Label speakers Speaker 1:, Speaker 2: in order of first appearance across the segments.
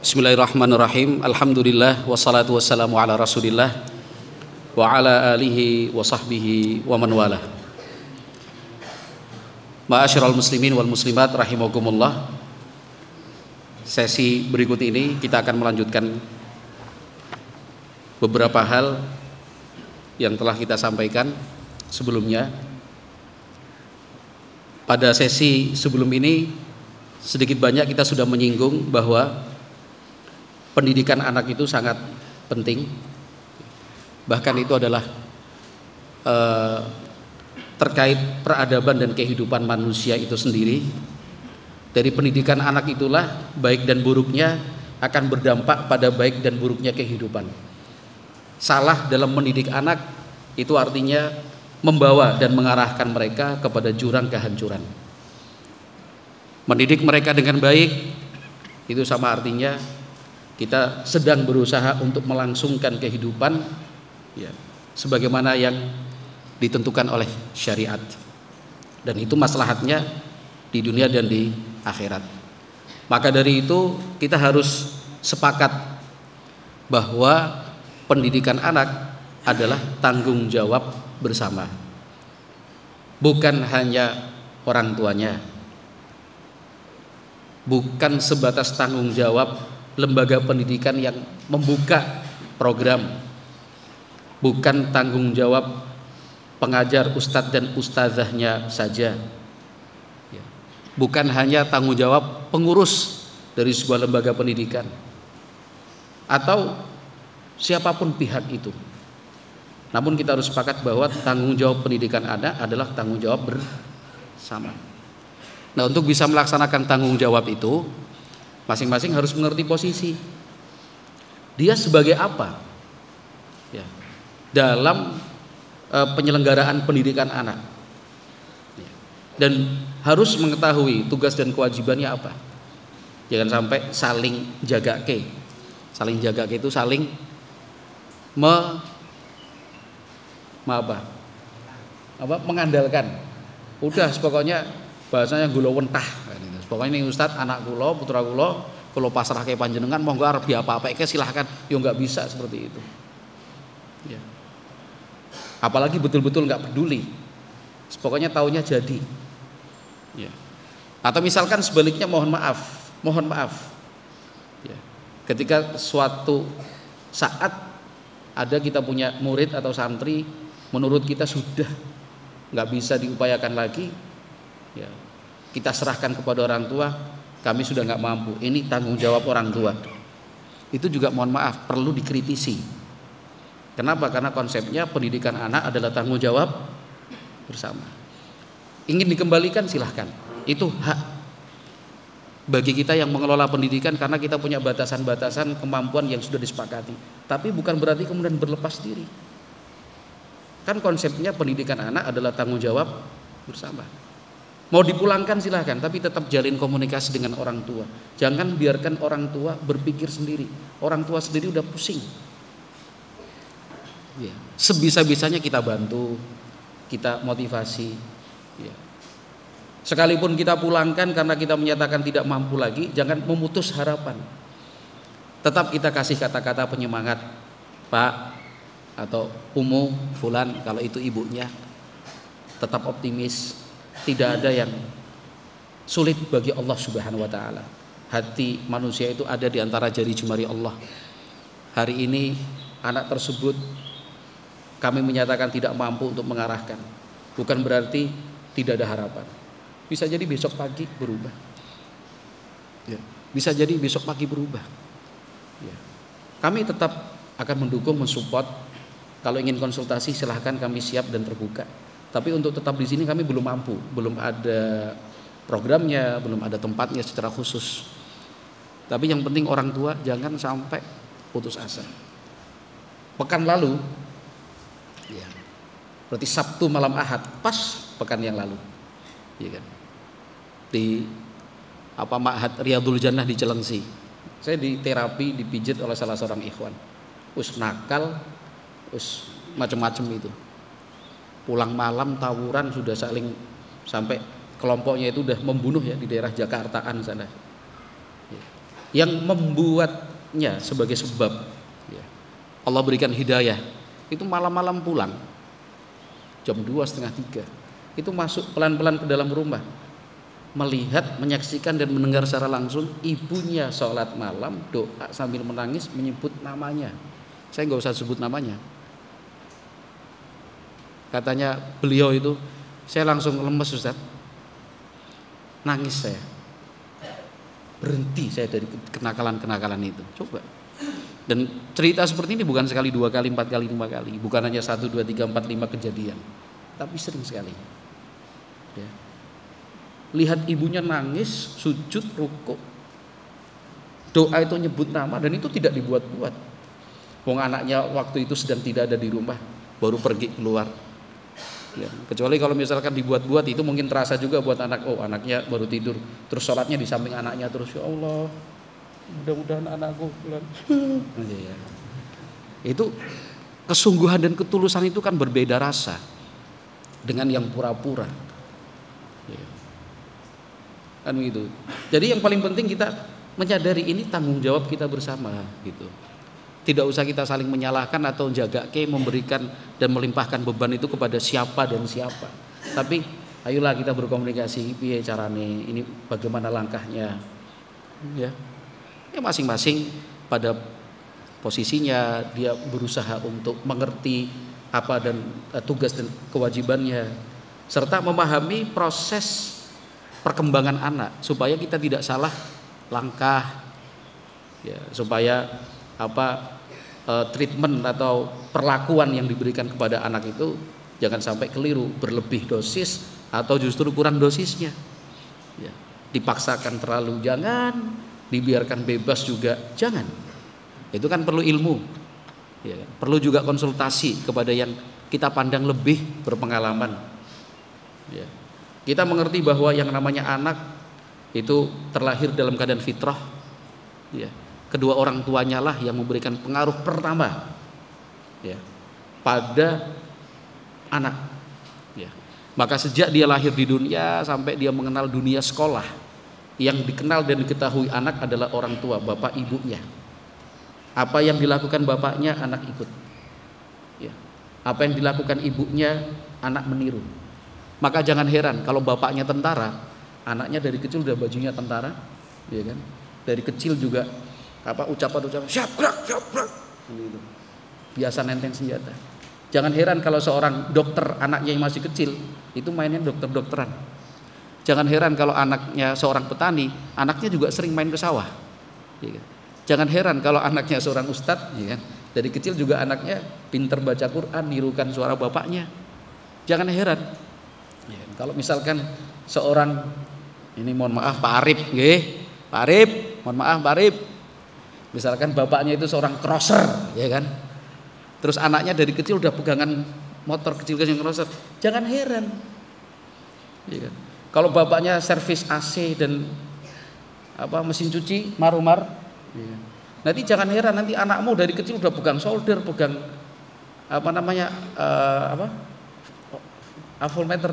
Speaker 1: Bismillahirrahmanirrahim. Alhamdulillah wassalatu wassalamu ala Rasulillah wa ala alihi wa sahbihi wa man walah. Ma'asyiral muslimin wal muslimat rahimakumullah. Sesi berikut ini kita akan melanjutkan beberapa hal yang telah kita sampaikan sebelumnya. Pada sesi sebelum ini sedikit banyak kita sudah menyinggung bahwa pendidikan anak itu sangat penting. Bahkan itu adalah terkait peradaban dan kehidupan manusia itu sendiri. Dari pendidikan anak itulah baik dan buruknya akan berdampak pada baik dan buruknya kehidupan. Salah dalam mendidik anak itu artinya membawa dan mengarahkan mereka kepada jurang kehancuran. Mendidik mereka dengan baik itu sama artinya kita sedang berusaha untuk melangsungkan kehidupan ya, sebagaimana yang ditentukan oleh syariat, dan itu maslahatnya di dunia dan di akhirat. Maka dari itu kita harus sepakat bahwa pendidikan anak adalah tanggung jawab bersama, bukan hanya orang tuanya, bukan sebatas tanggung jawab lembaga pendidikan yang membuka program, bukan tanggung jawab pengajar, ustadz dan ustazahnya saja, bukan hanya tanggung jawab pengurus dari sebuah lembaga pendidikan atau siapapun pihak itu. Namun kita harus sepakat bahwa tanggung jawab pendidikan anak adalah tanggung jawab bersama. Nah, untuk bisa melaksanakan tanggung jawab itu, masing-masing harus mengerti posisi dia sebagai apa ya, dalam penyelenggaraan pendidikan anak ya, dan harus mengetahui tugas dan kewajibannya apa. Jangan sampai saling jagake. Saling jagake itu saling mengandalkan. Udah pokoknya bahasanya gula wentah. Pokoknya ini ustadz anak kula, putra kula pasrahke panjenengan, monggo arep diapa-apake silahkan. Ya enggak bisa seperti itu. Ya. Apalagi betul-betul enggak peduli. Pokoknya taunya jadi. Ya. Atau misalkan sebaliknya mohon maaf. Ya. Ketika suatu saat ada kita punya murid atau santri menurut kita sudah enggak bisa diupayakan lagi, ya, kita serahkan kepada orang tua, kami sudah nggak mampu, ini tanggung jawab orang tua. Itu juga mohon maaf perlu dikritisi. Kenapa? Karena konsepnya pendidikan anak adalah tanggung jawab bersama. Ingin dikembalikan silahkan, itu hak bagi kita yang mengelola pendidikan, karena kita punya batasan-batasan kemampuan yang sudah disepakati. Tapi bukan berarti kemudian berlepas diri. Kan konsepnya pendidikan anak adalah tanggung jawab bersama. Mau dipulangkan silahkan, tapi tetap jalin komunikasi dengan orang tua. Jangan biarkan orang tua berpikir sendiri. Orang tua sendiri udah pusing. Ya. Sebisa-bisanya kita bantu, kita motivasi. Ya. Sekalipun kita pulangkan karena kita menyatakan tidak mampu lagi, jangan memutus harapan. Tetap kita kasih kata-kata penyemangat, Pak atau Umu, Fulan kalau itu ibunya. Tetap optimis. Tidak ada yang sulit bagi Allah Subhanahu wa taala. Hati manusia itu ada di antara jari jemari Allah. Hari ini anak tersebut kami menyatakan tidak mampu untuk mengarahkan. Bukan berarti tidak ada harapan. Bisa jadi besok pagi berubah. Ya. Bisa jadi besok pagi berubah. Ya. Kami tetap akan mendukung, mensupport. Kalau ingin konsultasi silahkan, kami siap dan terbuka. Tapi untuk tetap di sini kami belum mampu, belum ada programnya, belum ada tempatnya secara khusus. Tapi yang penting orang tua jangan sampai putus asa. Pekan lalu, ya, berarti Sabtu malam Ahad, pas pekan yang lalu, ya kan? Di Ma'had Riyadul Jannah di Cilengsi, saya diterapi, dipijit oleh salah seorang ikhwan. Nakal, macam-macam itu. Pulang malam tawuran, sudah saling sampai kelompoknya itu udah membunuh ya di daerah Jakartaan sana. yang membuatnya sebagai sebab ya, Allah berikan hidayah, itu malam-malam pulang jam 2:30, 3 itu masuk pelan-pelan ke dalam rumah, melihat, menyaksikan dan mendengar secara langsung ibunya sholat malam, doa sambil menangis, menyebut namanya. Saya nggak usah sebut namanya. Katanya beliau itu, saya langsung lemes Ustaz, nangis saya, berhenti saya dari kenakalan-kenakalan itu. Coba. Dan cerita seperti ini bukan sekali, 2 kali, 4 kali, 5 kali, bukan hanya 1, 2, 3, 4, 5 kejadian, tapi sering sekali. Ya. Lihat ibunya nangis, sujud, rukuk, doa itu nyebut nama, dan itu tidak dibuat-buat. Wong anaknya waktu itu sedang tidak ada di rumah, baru pergi keluar. Ya, kecuali kalau misalkan dibuat-buat itu mungkin terasa juga buat anak, oh anaknya baru tidur, terus sholatnya di samping anaknya terus, ya Allah, mudah-mudahan anakku pulang. Ya. Itu kesungguhan dan ketulusan itu kan berbeda rasa dengan yang pura-pura. Ya. Kan gitu. Jadi yang paling penting kita menyadari ini tanggung jawab kita bersama gitu. Tidak usah kita saling menyalahkan atau jaga memberikan dan melimpahkan beban itu kepada siapa dan siapa. Tapi ayolah kita berkomunikasi, piye carane, ini bagaimana langkahnya. Ya. Ya masing-masing pada posisinya dia berusaha untuk mengerti apa dan tugas dan kewajibannya, serta memahami proses perkembangan anak supaya kita tidak salah langkah. Ya, supaya treatment atau perlakuan yang diberikan kepada anak itu jangan sampai keliru, berlebih dosis atau justru kurang dosisnya. Ya, dipaksakan terlalu jangan, dibiarkan bebas juga jangan. Itu kan perlu ilmu. Ya, perlu juga konsultasi kepada yang kita pandang lebih berpengalaman. Ya. Kita mengerti bahwa yang namanya anak itu terlahir dalam keadaan fitrah. Ya. Kedua orang tuanya lah yang memberikan pengaruh pertama ya, pada anak ya. Maka sejak dia lahir di dunia sampai dia mengenal dunia sekolah, yang dikenal dan diketahui anak adalah orang tua, bapak ibunya. Apa yang dilakukan bapaknya, anak ikut ya. Apa yang dilakukan ibunya, anak meniru. Maka jangan heran kalau bapaknya tentara, anaknya dari kecil udah bajunya tentara ya kan. Dari kecil juga ucapan-ucapan siap gerak gitu. Biasa nenteng senjata. Jangan heran kalau seorang dokter anaknya yang masih kecil itu mainnya dokter-dokteran. Jangan heran kalau anaknya seorang petani, anaknya juga sering main ke sawah. Ya kan? Jangan heran kalau anaknya seorang ustadz, ya kan? Dari kecil juga anaknya pinter baca Quran, nirukan suara bapaknya. Jangan heran. Ya kan? Kalau misalkan seorang ini mohon maaf Pak Arif, Pak Arif, mohon maaf Pak Arif. Misalkan bapaknya itu seorang crosser, ya kan? Terus anaknya dari kecil udah pegangan motor kecil-kecil crosser, jangan heran. Ya kan? Kalau bapaknya servis AC dan mesin cuci marumar, ya. Nanti jangan heran nanti anakmu dari kecil udah pegang solder, pegang avometer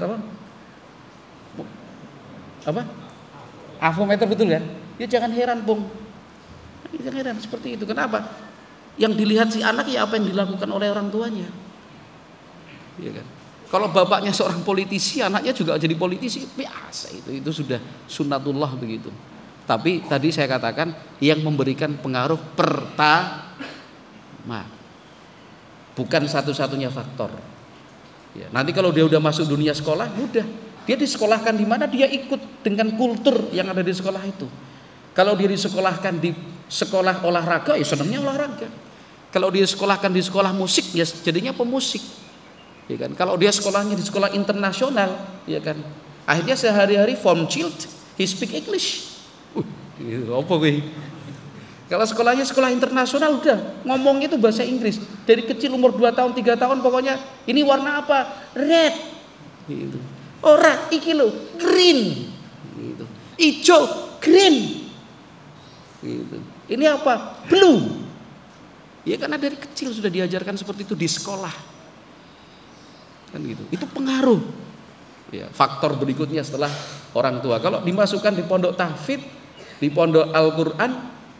Speaker 1: avometer betul kan? Ya jangan heran Bung. Jangan heran seperti itu. Kenapa? Yang dilihat si anak ya apa yang dilakukan oleh orang tuanya. Ya kan? Kalau bapaknya seorang politisi, anaknya juga jadi politisi, biasa itu sudah sunnatullah begitu. Tapi tadi saya katakan yang memberikan pengaruh pertama, bukan satu-satunya faktor. Ya, nanti kalau dia udah masuk dunia sekolah, mudah. Dia disekolahkan di mana dia ikut dengan kultur yang ada di sekolah itu. Kalau dia disekolahkan di sekolah olahraga, ya senangnya olahraga. Kalau dia disekolahkan di sekolah musik, ya jadinya pemusik. Ya kan? Kalau dia sekolahnya di sekolah internasional, ya kan? Akhirnya sehari-hari form child, he speak English. Apa gue? Kalau sekolahnya sekolah internasional udah ngomongnya itu bahasa Inggris. Dari kecil umur 2 tahun, 3 tahun pokoknya ini warna apa? Red. Gitu. Ora iki lo green. Gitu. Ijo green. Gitu. Ini apa? Blue. Ya karena dari kecil sudah diajarkan seperti itu di sekolah. Kan gitu. Itu pengaruh. Ya, faktor berikutnya setelah orang tua. Kalau dimasukkan di pondok tahfidz, di pondok Al-Qur'an,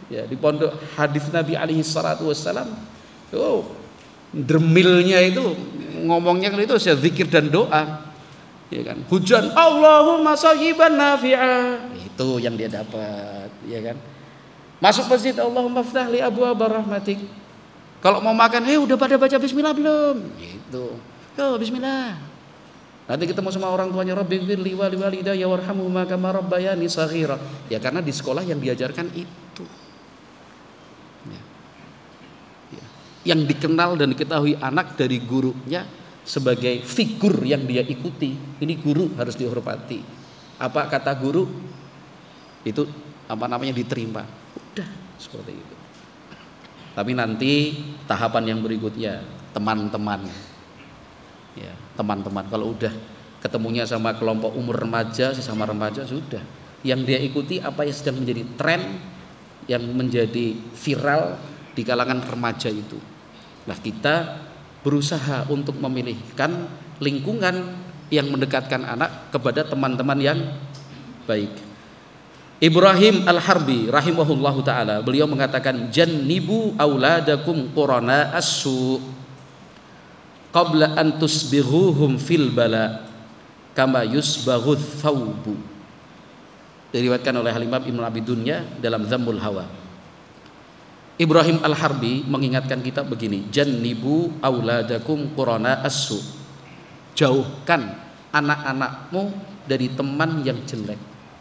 Speaker 1: Ya, di pondok hadis Nabi alaihi salatu wassalam, oh, dermilnya itu ngomongnya kan itu zikir dan doa. Ya kan? Hujan Allahumma sayyiban nafi'a. Itu yang dia dapat, ya kan? Masuk masjid Allahumma ftah li abwaaba rahmatik. Kalau mau makan, udah pada baca bismillah belum? Gitu. Yo, bismillah. Nanti ketemu sama orang tuanya, Rabbighfirli wa liwalidayya warhamhuma kama rabbayani shaghira. Ya karena di sekolah yang diajarkan itu. Ya. Ya. Yang dikenal dan diketahui anak dari gurunya sebagai figur yang dia ikuti. Ini guru harus dihormati. Apa kata guru? Itu diterima. Udah seperti itu. Tapi nanti tahapan yang berikutnya teman-teman. Ya, teman-teman kalau udah ketemunya sama kelompok umur remaja, sesama remaja sudah. Yang dia ikuti apa yang sedang menjadi tren, yang menjadi viral di kalangan remaja itu. Nah, kita berusaha untuk memilihkan lingkungan yang mendekatkan anak kepada teman-teman yang baik. Ibrahim Al-Harbi rahimahullahu taala, beliau mengatakan jannibu auladakum qurana as-su qabla an tusbighuhum fil bala kama yusbaghudz thawbu. Diriwayatkan oleh Imam Ibnu Abi Dunya dalam Dhammul Hawa. Ibrahim Al-Harbi mengingatkan kita begini, jannibu auladakum qurana as-su. Jauhkan anak-anakmu dari teman yang jelek.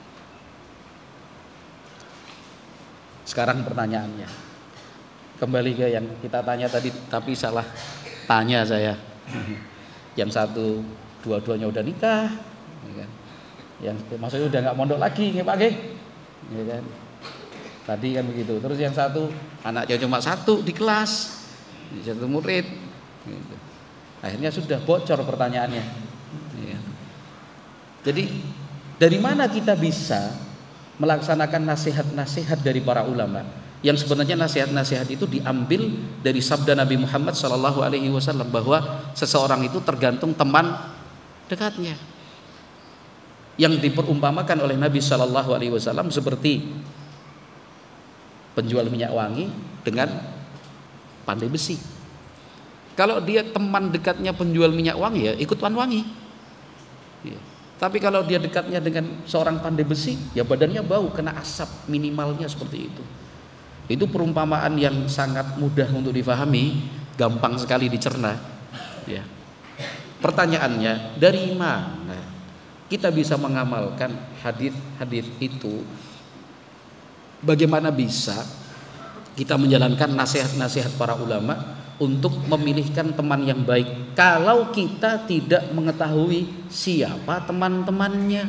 Speaker 1: Sekarang pertanyaannya, kembali ke yang kita tanya tadi, tapi salah tanya saya. Yang satu dua-duanya udah nikah, ya kan? Yang maksudnya udah nggak mondok lagi, nggak Pak, ya kan? Tadi kan begitu. Terus yang satu anaknya cuma satu di kelas, satu murid. Gitu. Akhirnya sudah bocor pertanyaannya. Ya. Jadi dari mana kita bisa melaksanakan nasihat-nasihat dari para ulama yang sebenarnya nasihat-nasihat itu diambil dari sabda Nabi Muhammad SAW bahwa seseorang itu tergantung teman dekatnya, yang diperumpamakan oleh Nabi SAW seperti penjual minyak wangi dengan pandai besi. Kalau dia teman dekatnya penjual minyak wangi, ya ikut wangi. Ya. Tapi kalau dia dekatnya dengan seorang pandai besi, ya badannya bau, kena asap, minimalnya seperti itu. Itu perumpamaan yang sangat mudah untuk difahami, gampang sekali dicerna. Ya. Pertanyaannya, dari mana kita bisa mengamalkan hadis-hadis itu? Bagaimana bisa kita menjalankan nasihat-nasihat para ulama untuk memilihkan teman yang baik kalau kita tidak mengetahui siapa teman-temannya?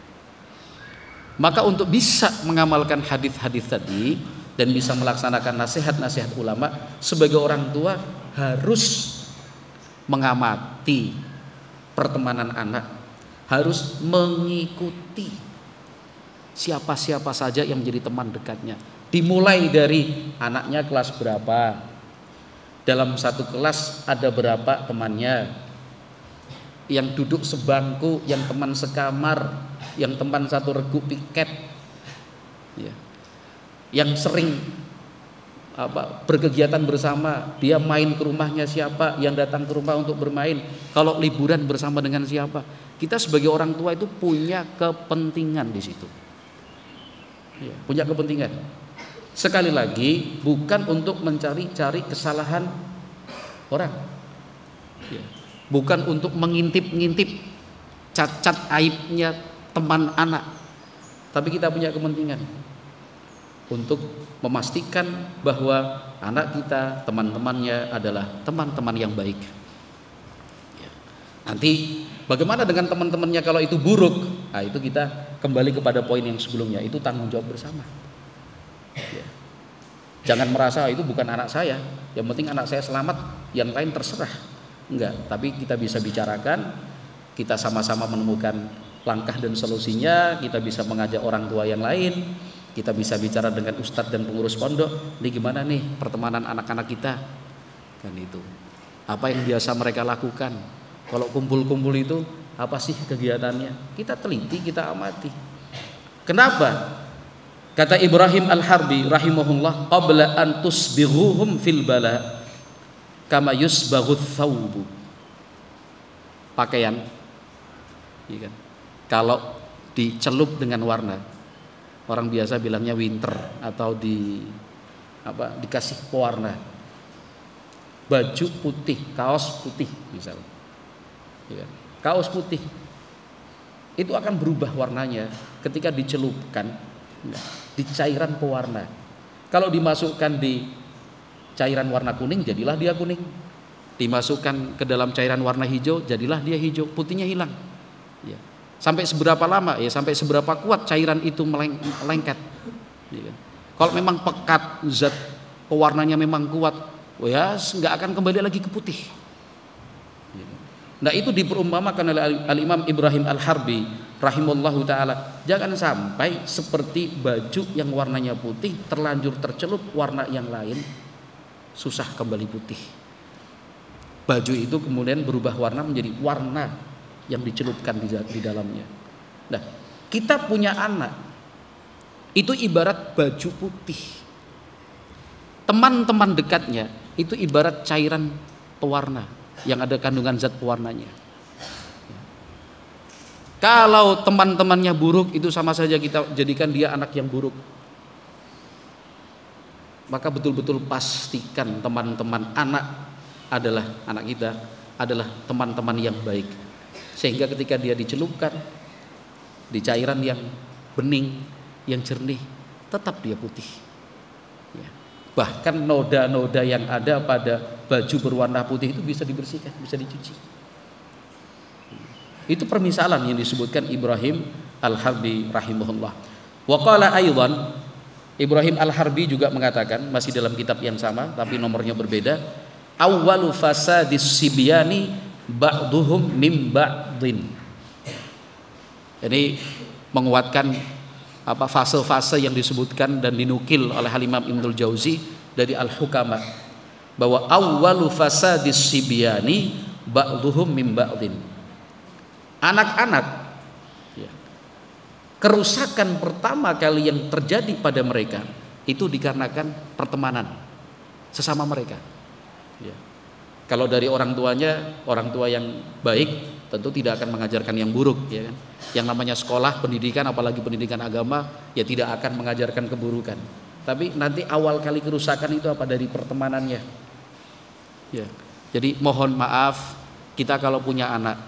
Speaker 1: Maka untuk bisa mengamalkan hadis-hadis tadi dan bisa melaksanakan nasihat-nasihat ulama, sebagai orang tua harus mengamati pertemanan anak, harus mengikuti siapa-siapa saja yang menjadi teman dekatnya. Dimulai dari anaknya kelas berapa, dalam satu kelas ada berapa temannya, yang duduk sebangku, yang teman sekamar, yang teman satu regu piket, ya. Yang sering berkegiatan bersama, dia main ke rumahnya siapa, yang datang ke rumah untuk bermain, kalau liburan bersama dengan siapa. Kita sebagai orang tua itu punya kepentingan di situ, ya, punya kepentingan. Sekali lagi, bukan untuk mencari-cari kesalahan orang, ya. Bukan untuk mengintip-ngintip cacat aibnya teman anak, tapi kita punya kepentingan untuk memastikan bahwa anak kita, teman-temannya adalah teman-teman yang baik. Ya. Nanti bagaimana dengan teman-temannya kalau itu buruk? Nah, itu kita kembali kepada poin yang sebelumnya, itu tanggung jawab bersama. Ya. Jangan merasa itu bukan anak saya, yang penting anak saya selamat, yang lain terserah. Enggak, tapi kita bisa bicarakan, kita sama-sama menemukan langkah dan solusinya, kita bisa mengajak orang tua yang lain, kita bisa bicara dengan ustadz dan pengurus pondok, ini gimana nih pertemanan anak-anak kita, kan itu. Apa yang biasa mereka lakukan? Kalau kumpul-kumpul itu apa sih kegiatannya? Kita teliti, kita amati. Kenapa? Kata Ibrahim Al-Harbi rahimahullah, qabla an tusbighuhum fil bala kama yusbaghu thawbu. Pakaian, iya kan? Kalau dicelup dengan warna, orang biasa bilangnya winter atau dikasih pewarna. Baju putih, kaos putih misalnya, iya kan? Kaos putih itu akan berubah warnanya ketika dicelupkan di cairan pewarna. Kalau dimasukkan di cairan warna kuning, jadilah dia kuning. Dimasukkan ke dalam cairan warna hijau, jadilah dia hijau. Putihnya hilang. Ya. Sampai seberapa lama? Ya sampai seberapa kuat cairan itu melengket. Ya. Kalau memang pekat, zat pewarnanya memang kuat, ya nggak akan kembali lagi ke putih. Ya. Nah itu diperumpamakan oleh Al-Imam Ibrahim Al-Harbi rahimallahu ta'ala, jangan sampai seperti baju yang warnanya putih terlanjur tercelup warna yang lain, susah kembali putih. Baju itu kemudian berubah warna menjadi warna yang dicelupkan di dalamnya. Nah, kita punya anak itu ibarat baju putih. Teman-teman dekatnya itu ibarat cairan pewarna yang ada kandungan zat pewarnanya. Kalau teman-temannya buruk, itu sama saja kita jadikan dia anak yang buruk. Maka betul-betul pastikan teman-teman anak kita adalah teman-teman yang baik. Sehingga ketika dia dicelupkan di cairan yang bening, yang jernih, tetap dia putih. Ya. Bahkan noda-noda yang ada pada baju berwarna putih itu bisa dibersihkan, bisa dicuci. Itu permisalan yang disebutkan Ibrahim Al-Harbi rahimahullah. Wa qala aidan, Ibrahim Al-Harbi juga mengatakan, masih dalam kitab yang sama tapi nomornya berbeda, awwalu fasadis sibyani ba'duhum mim ba'din. Jadi menguatkan fase-fase yang disebutkan dan dinukil oleh Al-Imam Ibnul Jauzi dari Al-Hukama, bahwa awwalu fasadis sibyani ba'duhum mim ba'din. Anak-anak, kerusakan pertama kali yang terjadi pada mereka itu dikarenakan pertemanan sesama mereka. Ya. Kalau dari orang tuanya, orang tua yang baik tentu tidak akan mengajarkan yang buruk, ya kan? Yang namanya sekolah, pendidikan, apalagi pendidikan agama, ya tidak akan mengajarkan keburukan. Tapi nanti awal kali kerusakan itu apa? Dari pertemanannya. Ya. Jadi mohon maaf, kita kalau punya anak,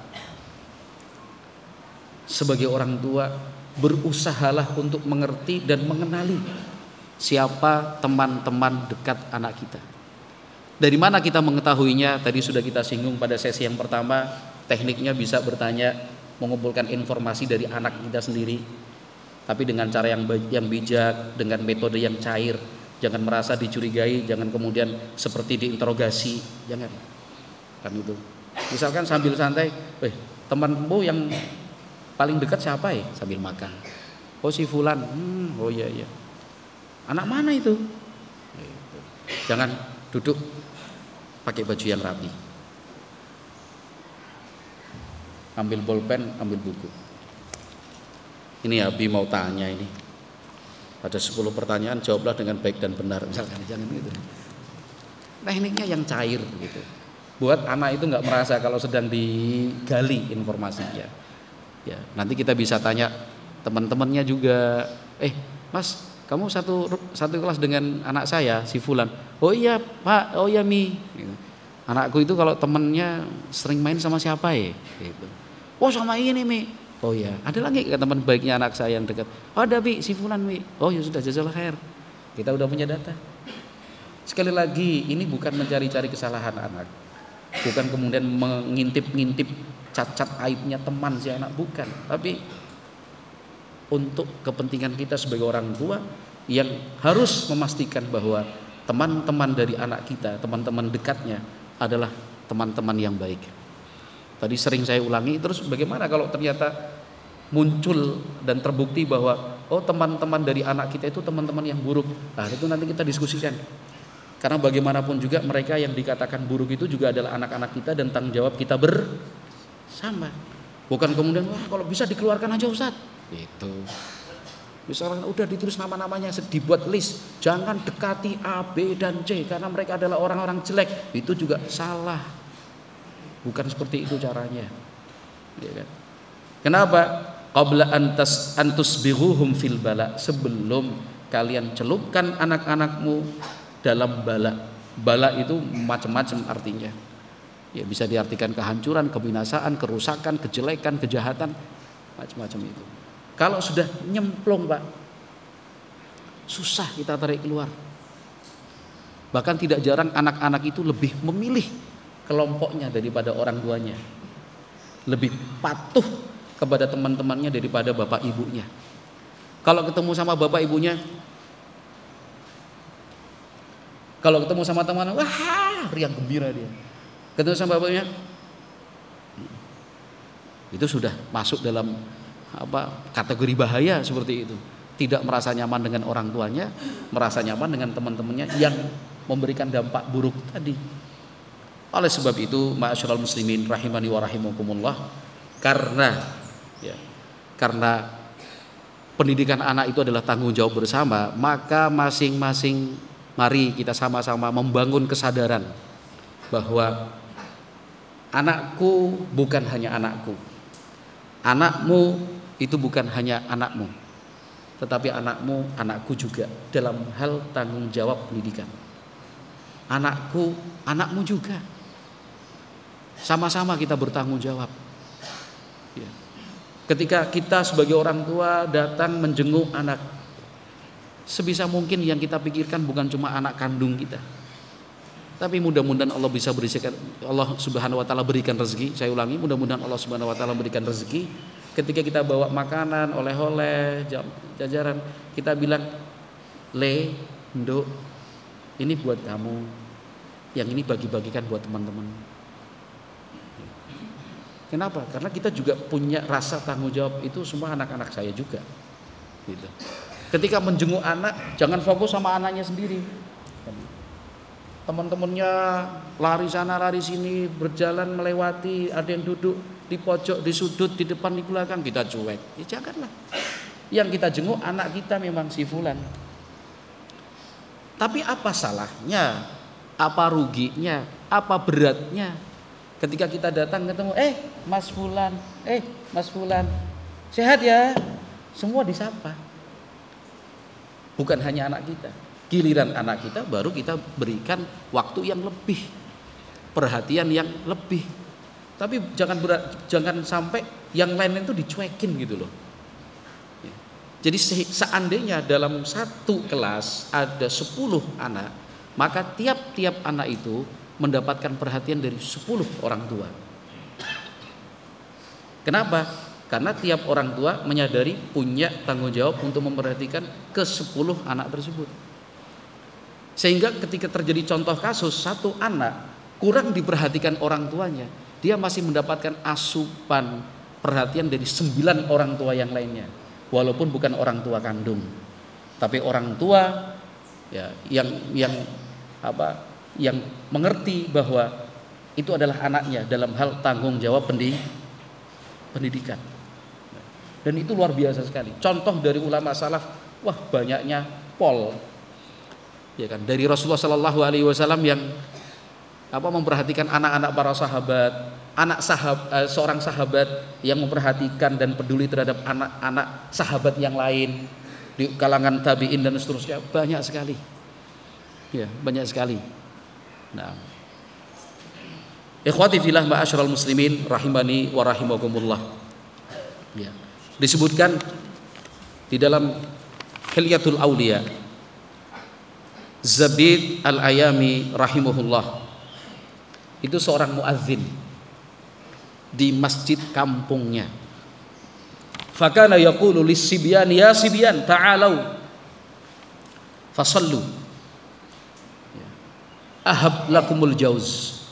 Speaker 1: sebagai orang tua berusahalah untuk mengerti dan mengenali siapa teman-teman dekat anak kita. Dari mana kita mengetahuinya? Tadi sudah kita singgung pada sesi yang pertama. Tekniknya bisa bertanya, mengumpulkan informasi dari anak kita sendiri, tapi dengan cara yang bijak, dengan metode yang cair. Jangan merasa dicurigai, jangan kemudian seperti diinterogasi, jangan. Kan itu. Misalkan sambil santai, temanmu yang paling dekat siapa ya? Sambil makan. Oh si fulan. Oh iya. Anak mana itu? Jangan duduk pakai baju yang rapi. Ambil bolpen, ambil buku. Ini Abi mau tanya ini. Ada 10 pertanyaan, jawablah dengan baik dan benar. Misalkan jangan gitu. Tekniknya yang cair gitu. Buat anak itu nggak merasa kalau sedang digali informasinya. Ya, nanti kita bisa tanya teman-temannya juga, Mas, kamu satu kelas dengan anak saya si fulan. Oh iya Pak, oh iya Mi. Gitu. Anakku itu kalau temennya sering main sama siapa ya? Gitu. Oh sama ini Mi. Oh iya, ada lagi teman baiknya anak saya yang dekat. Oh ada Mi, si fulan Mi. Oh ya sudah, jazakallahu khair. Kita udah punya data. Sekali lagi, ini bukan mencari-cari kesalahan anak, bukan kemudian mengintip-ngintip cacat aibnya teman si anak, bukan, tapi untuk kepentingan kita sebagai orang tua yang harus memastikan bahwa teman-teman dari anak kita, teman-teman dekatnya adalah teman-teman yang baik. Tadi sering saya ulangi, terus bagaimana kalau ternyata muncul dan terbukti bahwa teman-teman dari anak kita itu teman-teman yang buruk? Nah, itu nanti kita diskusikan. Karena bagaimanapun juga mereka yang dikatakan buruk itu juga adalah anak-anak kita dan tanggung jawab kita bersama. Bukan kemudian kalau bisa dikeluarkan aja Ustaz. Gitu. Misalkan udah ditulis nama-namanya, dibuat list, jangan dekati A, B, dan C karena mereka adalah orang-orang jelek. Itu juga salah. Bukan seperti itu caranya. Ya kan? Kenapa? Qabla antusbighuhum fil bala, sebelum kalian celupkan anak-anakmu dalam bala. Bala itu macam-macam artinya. Ya, bisa diartikan kehancuran, kebinasaan, kerusakan, kejelekan, kejahatan, macam-macam itu. Kalau sudah nyemplung, Pak, susah kita tarik keluar. Bahkan tidak jarang anak-anak itu lebih memilih kelompoknya daripada orang tuanya. Lebih patuh kepada teman-temannya daripada bapak ibunya. Kalau ketemu sama bapak ibunya, kalau ketemu sama teman, wah, riang gembira dia. Ketemu sama bapaknya, itu sudah masuk dalam kategori bahaya seperti itu. Tidak merasa nyaman dengan orang tuanya, merasa nyaman dengan teman-temannya yang memberikan dampak buruk tadi. Oleh sebab itu, ma'asyiral muslimin rahimani wa rahimakumullah, karena pendidikan anak itu adalah tanggung jawab bersama, maka masing-masing mari kita sama-sama membangun kesadaran bahwa anakku bukan hanya anakku, anakmu itu bukan hanya anakmu, tetapi anakmu anakku juga dalam hal tanggung jawab pendidikan. Anakku anakmu juga, sama-sama kita bertanggung jawab. Ya. Ketika kita sebagai orang tua datang menjenguk anak, sebisa mungkin yang kita pikirkan bukan cuma anak kandung kita, tapi mudah-mudahan Allah bisa berikan, Allah Subhanahu wa taala berikan rezeki. Saya ulangi, mudah-mudahan Allah Subhanahu wa taala berikan rezeki. Ketika kita bawa makanan, oleh-oleh, jajaran, kita bilang, "Le, Nduk, ini buat kamu. Yang ini bagi-bagikan buat teman-teman." Kenapa? Karena kita juga punya rasa tanggung jawab, itu semua anak-anak saya juga. Gitu. Ketika menjenguk anak, jangan fokus sama anaknya sendiri. Teman-temannya lari sana lari sini, berjalan melewati, ada yang duduk di pojok, di sudut, di depan, di belakang, kita cuek. Ya janganlah. Yang kita jenguk anak kita memang si fulan. Tapi apa salahnya? Apa ruginya? Apa beratnya? Ketika kita datang ketemu, Mas Fulan, Mas Fulan, sehat ya? Semua disapa. Bukan hanya anak kita. Giliran anak kita baru kita berikan waktu yang lebih, perhatian yang lebih. Tapi jangan sampai yang lain itu dicuekin gitu loh. Jadi seandainya dalam satu kelas ada 10 anak, maka tiap-tiap anak itu mendapatkan perhatian dari 10 orang tua. Kenapa? Karena tiap orang tua menyadari punya tanggung jawab untuk memperhatikan ke 10 anak tersebut. Sehingga ketika terjadi contoh kasus satu anak kurang diperhatikan orang tuanya, dia masih mendapatkan asupan perhatian dari 9 orang tua yang lainnya, walaupun bukan orang tua kandung, tapi orang tua ya yang mengerti bahwa itu adalah anaknya dalam hal tanggung jawab pendidikan. Dan itu luar biasa sekali. Contoh dari ulama salaf, wah banyaknya pol. Ya kan, dari Rasulullah Shallallahu Alaihi Wasallam yang memperhatikan anak-anak para sahabat, seorang sahabat yang memperhatikan dan peduli terhadap anak-anak sahabat yang lain di kalangan tabi'in dan seterusnya, banyak sekali. Ya, banyak sekali. Nah, ikhwati fillah ma'asyiral muslimin rahimani wa rahimakumullah. Ya. Disebutkan di dalam Hilyatul Auliya, Zabid Al-Ayami rahimahullah, itu seorang muadzin di masjid kampungnya. Fakana yaqulu lis-sibyan, ya sibyan ta'alu fasallu ahab lakumul jauz.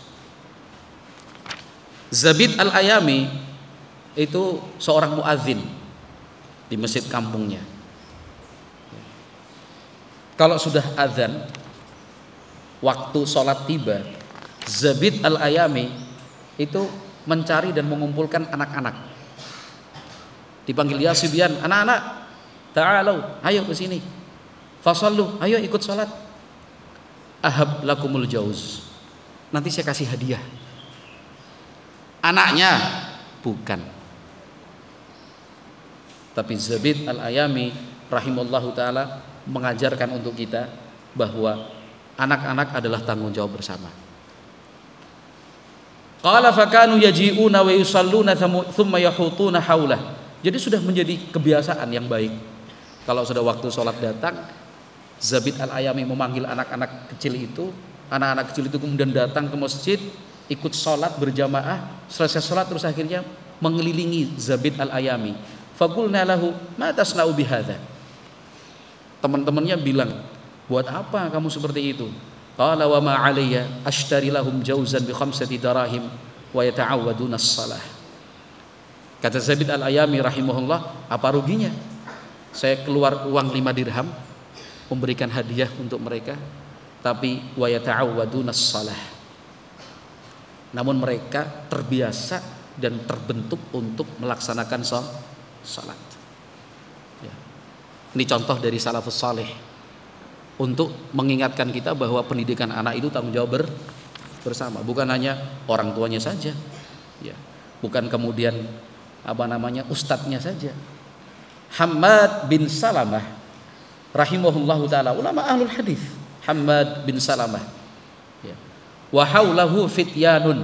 Speaker 1: Zabid Al-Ayami itu seorang muadzin di masjid kampungnya. Kalau sudah azan, waktu sholat tiba, Zabid Al-Ayami itu mencari dan mengumpulkan anak-anak. Dipanggil ya sibyan, anak-anak, ta'alu, ayo ke sini. Fasallu, ayo ikut salat. Ahab lakumul jauz. Nanti saya kasih hadiah. Anaknya bukan. Tapi Zabid al-Ayami rahimallahu taala mengajarkan untuk kita bahwa anak-anak adalah tanggung jawab bersama. Qala fakanu yaji'una wa yusalluna thumma yahutuna haulah. Jadi sudah menjadi kebiasaan yang baik. Kalau sudah waktu sholat datang, Zabid al-Ayami memanggil anak-anak kecil itu. Anak-anak kecil itu kemudian datang ke masjid, ikut sholat berjamaah. Selesai sholat terus akhirnya mengelilingi Zabid al-Ayami. Faqulna lahu ma tasna'u bihadza. Teman-temannya bilang, buat apa kamu seperti itu? Qala wa ma 'alayya ashtari lahum jawzan bi 5 darahim wa yata'awwaduna as-shalah. Kata Zabid al-Ayami rahimahullah, apa ruginya saya keluar uang 5 dirham memberikan hadiah untuk mereka, tapi wa yata'awwaduna as-shalah. Namun mereka terbiasa dan terbentuk untuk melaksanakan salat. Ya. Ini contoh dari salafus saleh untuk mengingatkan kita bahwa pendidikan anak itu tanggung jawab bersama, bukan hanya orang tuanya saja, ya, bukan kemudian ustadznya saja. Hammad bin Salamah rahimahullahu taala, ulama ahlul hadis, Hammad bin Salamah, ya, wa haulahu fityanun,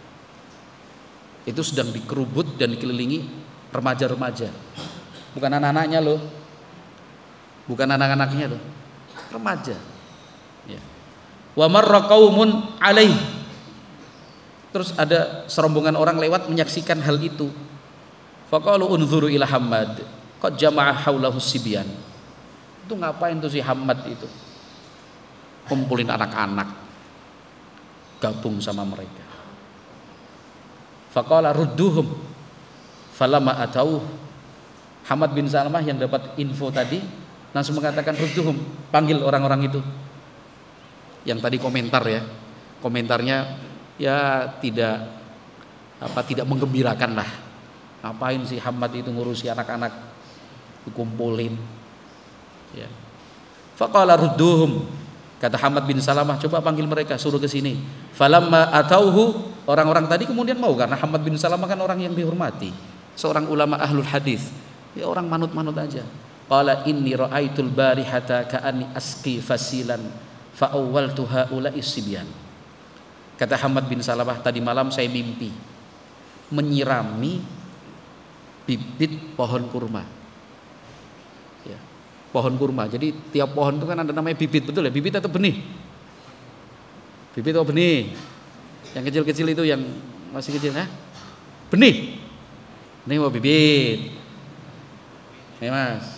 Speaker 1: itu sedang dikerubut dan dikelilingi remaja-remaja, bukan anak-anaknya loh, bukan anak-anaknya loh, remaja. Ya. Wa marra qaumun alaih. Terus ada serombongan orang lewat menyaksikan hal itu. Faqalu unzuru ila Hammad qad jama'a haulahu sibyan. Itu ngapain tuh si Hammad itu? Kumpulin anak-anak, gabung sama mereka. Faqala rudduhum. Falamma atau Hammad bin Salamah yang dapat info tadi langsung mengatakan rudduhum, panggil orang-orang itu. Yang tadi komentar ya, komentarnya ya tidak menggembirakan lah. Ngapain sih Hammad itu ngurusi anak-anak, dikumpulin. Ya. Faqala rudduhum, kata Hammad bin Salamah, coba panggil mereka, suruh ke sini. Falamma atauhu, orang-orang tadi kemudian mau, karena Hammad bin Salamah kan orang yang dihormati, seorang ulama ahlul hadis, ya orang manut-manut aja. Qala inni ra'aitul barihata ka'anni asqi fasilan fa awwaltu haula'i sibyan. Kata Hammad bin Salamah, tadi malam saya mimpi menyirami bibit pohon kurma. Ya, pohon kurma. Jadi tiap pohon itu kan ada namanya bibit, betul ya? Bibit atau benih? Bibit atau benih? Yang kecil-kecil itu yang masih kecil, ha? Benih. Ini mau bibit. Nih Mas.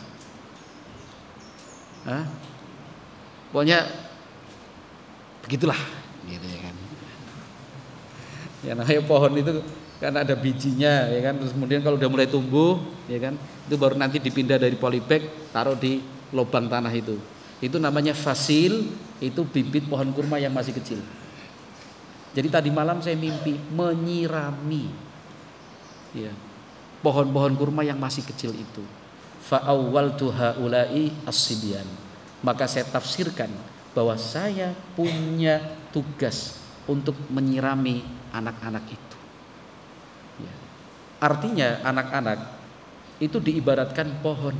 Speaker 1: Hah? Pokoknya begitulah, gitu ya kan. Ya namanya pohon itu kan ada bijinya, ya kan. Terus kemudian kalau udah mulai tumbuh, ya kan, itu baru nanti dipindah dari polybag, taruh di lubang tanah itu. Itu namanya fasil, itu bibit pohon kurma yang masih kecil. Jadi tadi malam saya mimpi menyirami, ya, pohon-pohon kurma yang masih kecil itu. Fa'awwaltu haula'i as-sibyan. Maka saya tafsirkan bahwa saya punya tugas untuk menyirami anak-anak itu. Ya. Artinya anak-anak itu diibaratkan pohon.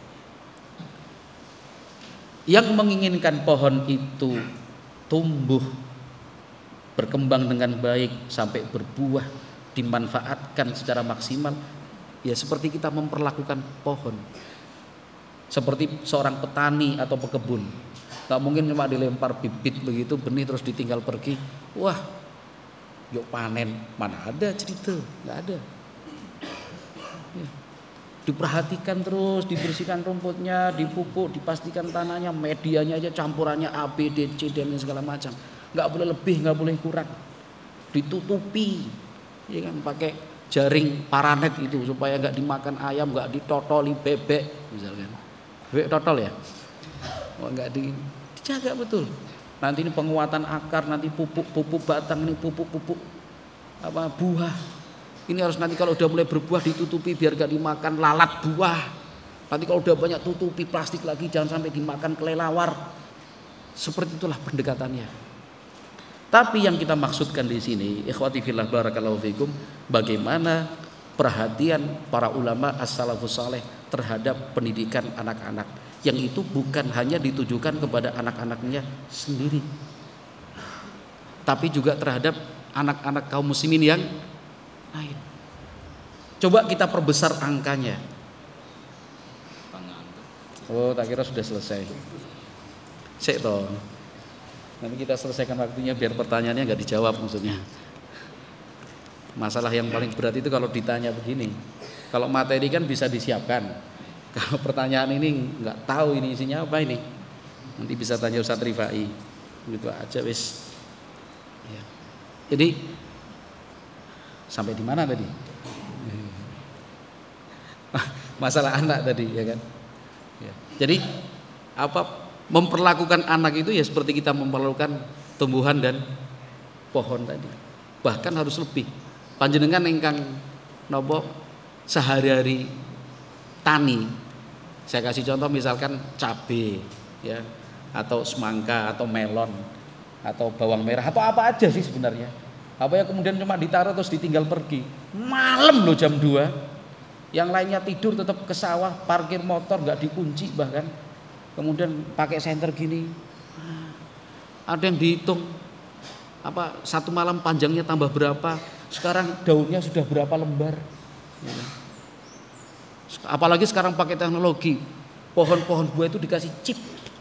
Speaker 1: Yang menginginkan pohon itu tumbuh, berkembang dengan baik sampai berbuah, dimanfaatkan secara maksimal, ya seperti kita memperlakukan pohon, seperti seorang petani atau pekebun. Gak mungkin cuma dilempar bibit begitu, benih terus ditinggal pergi. Wah, yuk panen, mana ada cerita, gak ada. Ya. Diperhatikan terus, dibersihkan rumputnya, dipupuk, dipastikan tanahnya, medianya aja campurannya A, B, D, C, dan segala macam. Gak boleh lebih, gak boleh kurang. Ditutupi, ya kan, pakai jaring paranet itu supaya nggak dimakan ayam, nggak ditotoli bebek misalkan. Bebek totol ya, nggak dijaga betul. Nanti ini penguatan akar, nanti pupuk batang, ini pupuk buah. Ini harus nanti kalau udah mulai berbuah ditutupi biar nggak dimakan lalat buah. Nanti kalau udah banyak tutupi plastik lagi, jangan sampai dimakan kelelawar. Seperti itulah pendekatannya. Tapi yang kita maksudkan di sini, ikhwati fillah barakallahu fikum, bagaimana perhatian para ulama as-salafus saleh terhadap pendidikan anak-anak, yang itu bukan hanya ditujukan kepada anak-anaknya sendiri, tapi juga terhadap anak-anak kaum muslimin yang lain. Coba kita perbesar angkanya. Oh, tak kira sudah selesai. Sik toh. Nanti kita selesaikan waktunya biar pertanyaannya nggak dijawab maksudnya. Masalah yang paling berat itu kalau ditanya begini. Kalau materi kan bisa disiapkan. Kalau pertanyaan ini nggak tahu ini isinya apa ini. Nanti bisa tanya Ustaz Rifai. Gitu aja wis. Ya. Jadi sampai di mana tadi? Masalah anak tadi ya kan. Ya. Jadi apa memperlakukan anak itu ya seperti kita memperlakukan tumbuhan dan pohon tadi. Bahkan harus lebih. Panjenengan ingkang nopo sehari-hari tani. Saya kasih contoh misalkan cabai ya, atau semangka atau melon atau bawang merah atau apa aja sih sebenarnya. Apa yang kemudian cuma ditaruh terus ditinggal pergi. Malam loh jam 2. Yang lainnya tidur tetap ke sawah, parkir motor nggak dikunci bahkan. Kemudian pakai senter gini. Ada yang dihitung apa satu malam panjangnya tambah berapa. Sekarang daunnya sudah berapa lembar. Apalagi sekarang pakai teknologi. Pohon-pohon buah itu dikasih chip.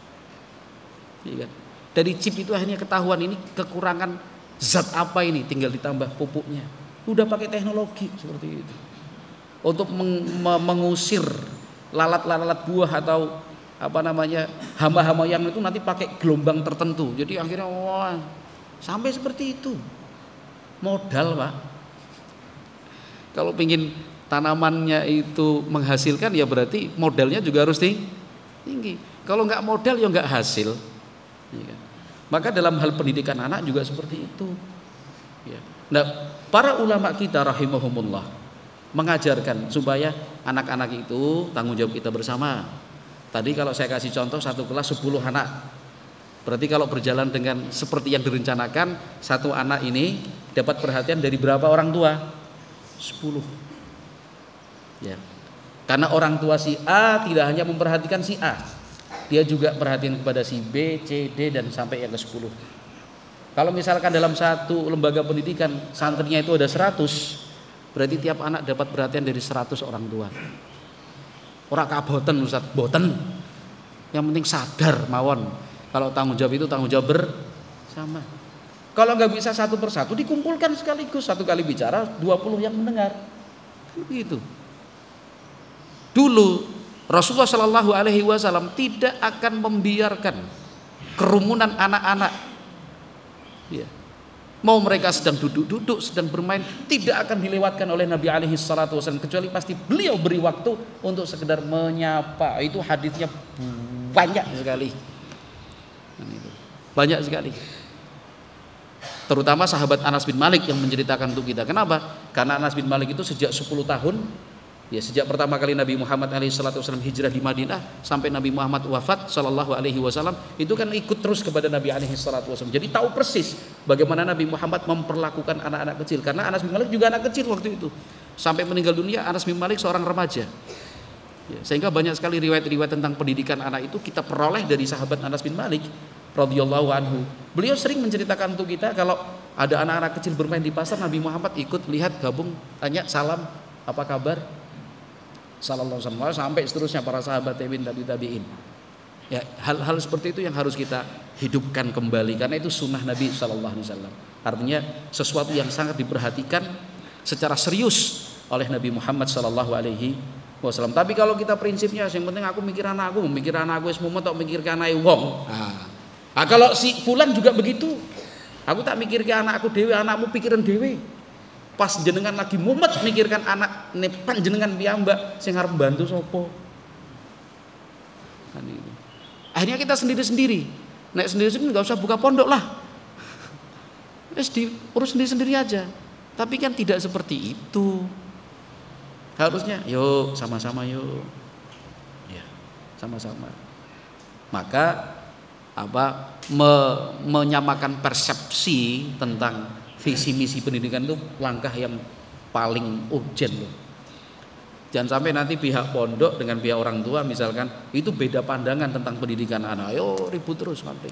Speaker 1: Dari chip itu akhirnya ketahuan ini kekurangan zat apa ini, tinggal ditambah pupuknya. Udah pakai teknologi seperti itu. Untuk mengusir lalat-lalat buah atau apa namanya hama-hama yang itu nanti pakai gelombang tertentu. Jadi akhirnya wah, sampai seperti itu. Modal, Pak. Kalau pingin tanamannya itu menghasilkan ya berarti modalnya juga harus tinggi. Kalau nggak modal ya nggak hasil. Maka dalam hal pendidikan anak juga seperti itu. Nah, para ulama kita rahimahumullah mengajarkan supaya anak-anak itu tanggung jawab kita bersama. Tadi kalau saya kasih contoh satu kelas 10 anak. Berarti kalau berjalan dengan seperti yang direncanakan, satu anak ini dapat perhatian dari berapa orang tua? 10. Ya. Karena orang tua si A tidak hanya memperhatikan si A, dia juga perhatian kepada si B, C, D dan sampai yang ke-10. Kalau misalkan dalam satu lembaga pendidikan santrinya itu ada 100, berarti tiap anak dapat perhatian dari 100 orang tua. Ora kaboten Ustaz, boten. Yang penting sadar mawon. Kalau tanggung jawab itu tanggung jawab bersama. Kalau nggak bisa satu persatu dikumpulkan sekaligus, satu kali bicara 20 yang mendengar. Begitu. Dulu Rasulullah Shallallahu Alaihi Wasallam tidak akan membiarkan kerumunan anak-anak. Ya. Mau mereka sedang duduk-duduk, sedang bermain, tidak akan dilewatkan oleh Nabi alaihi salatu wasallam kecuali pasti beliau beri waktu untuk sekedar menyapa. Itu hadisnya banyak sekali. Banyak sekali. Terutama sahabat Anas bin Malik yang menceritakan untuk kita. Kenapa? Karena Anas bin Malik itu sejak 10 tahun, ya sejak pertama kali Nabi Muhammad SAW hijrah di Madinah sampai Nabi Muhammad wafat Shallallahu Alaihi Wasallam, itu kan ikut terus kepada Nabi SAW. Jadi tahu persis bagaimana Nabi Muhammad memperlakukan anak-anak kecil. Karena Anas bin Malik juga anak kecil waktu itu. Sampai meninggal dunia Anas bin Malik seorang remaja. Ya, sehingga banyak sekali riwayat-riwayat tentang pendidikan anak itu kita peroleh dari sahabat Anas bin Malik radhiyallahu anhu. Beliau sering menceritakan untuk kita kalau ada anak-anak kecil bermain di pasar, Nabi Muhammad ikut lihat, gabung, tanya, salam, apa kabar? Sallallahu alaihi wasallam, sampai seterusnya para sahabat tabi'in. Ya, hal-hal seperti itu yang harus kita hidupkan kembali karena itu sunnah Nabi sallallahu alaihi wasallam. Artinya sesuatu yang sangat diperhatikan secara serius oleh Nabi Muhammad sallallahu alaihi wasallam. Tapi kalau kita prinsipnya yang penting aku mikir anakku wis mumet tok mikirke anake wong. Nah, kalau si fulan juga begitu. Aku tak mikirke anakku dhewe, anakmu pikiran dhewe. Pas jenengan lagi mumet mikirkan anak panjenengan piyambak sing arep bantu sapa. Kan itu. Akhirnya kita sendiri-sendiri. Nek sendiri-sendiri enggak usah buka pondok lah. Wis diurus sendiri-sendiri aja. Tapi kan tidak seperti itu. Harusnya yuk sama-sama yuk. sama-sama. Maka menyamakan persepsi tentang visi misi pendidikan itu langkah yang paling urgent loh. Jangan sampai nanti pihak pondok dengan pihak orang tua misalkan itu beda pandangan tentang pendidikan anak, ayo ribut terus konflik.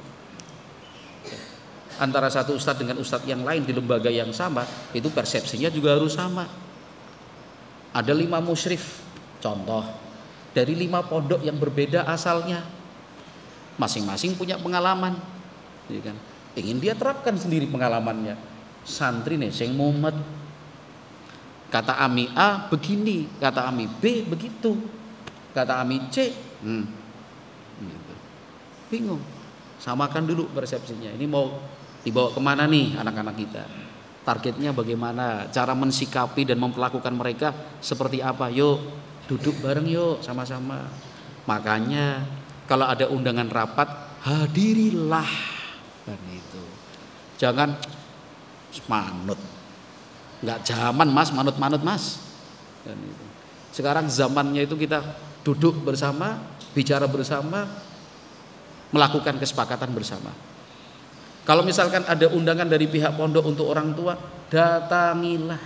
Speaker 1: Antara satu ustadz dengan ustadz yang lain di lembaga yang sama itu persepsinya juga harus sama. Ada 5 musyrif contoh dari 5 pondok yang berbeda asalnya, masing-masing punya pengalaman, ya kan? Ingin dia terapkan sendiri pengalamannya. Santri nih sing mumet, kata Ami A begini, kata Ami B begitu, kata Ami C gitu. Bingung. Samakan dulu persepsinya. Ini mau dibawa kemana nih anak-anak kita? Targetnya bagaimana? Cara mensikapi dan memperlakukan mereka seperti apa? Yuk duduk bareng yuk sama-sama. Makanya kalau ada undangan rapat hadirilah, kan itu. Jangan manut. Nggak zaman mas, manut-manut mas. Dan itu. Sekarang zamannya itu kita duduk bersama, bicara bersama, melakukan kesepakatan bersama. Kalau misalkan ada undangan dari pihak pondok untuk orang tua, datangilah.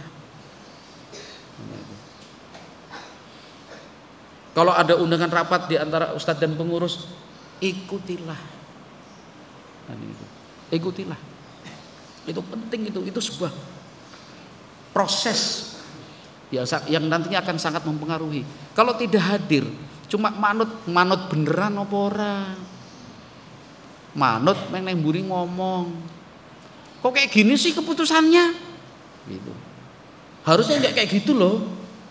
Speaker 1: Kalau ada undangan rapat di antara ustadz dan pengurus, ikutilah. Ikutilah. Itu penting, itu sebuah proses yang nantinya akan sangat mempengaruhi. Kalau tidak hadir, cuma manut beneran apa ora? Manut neng buri ngomong. Kok kayak gini sih keputusannya? Gitu. Harusnya enggak kayak gitu loh.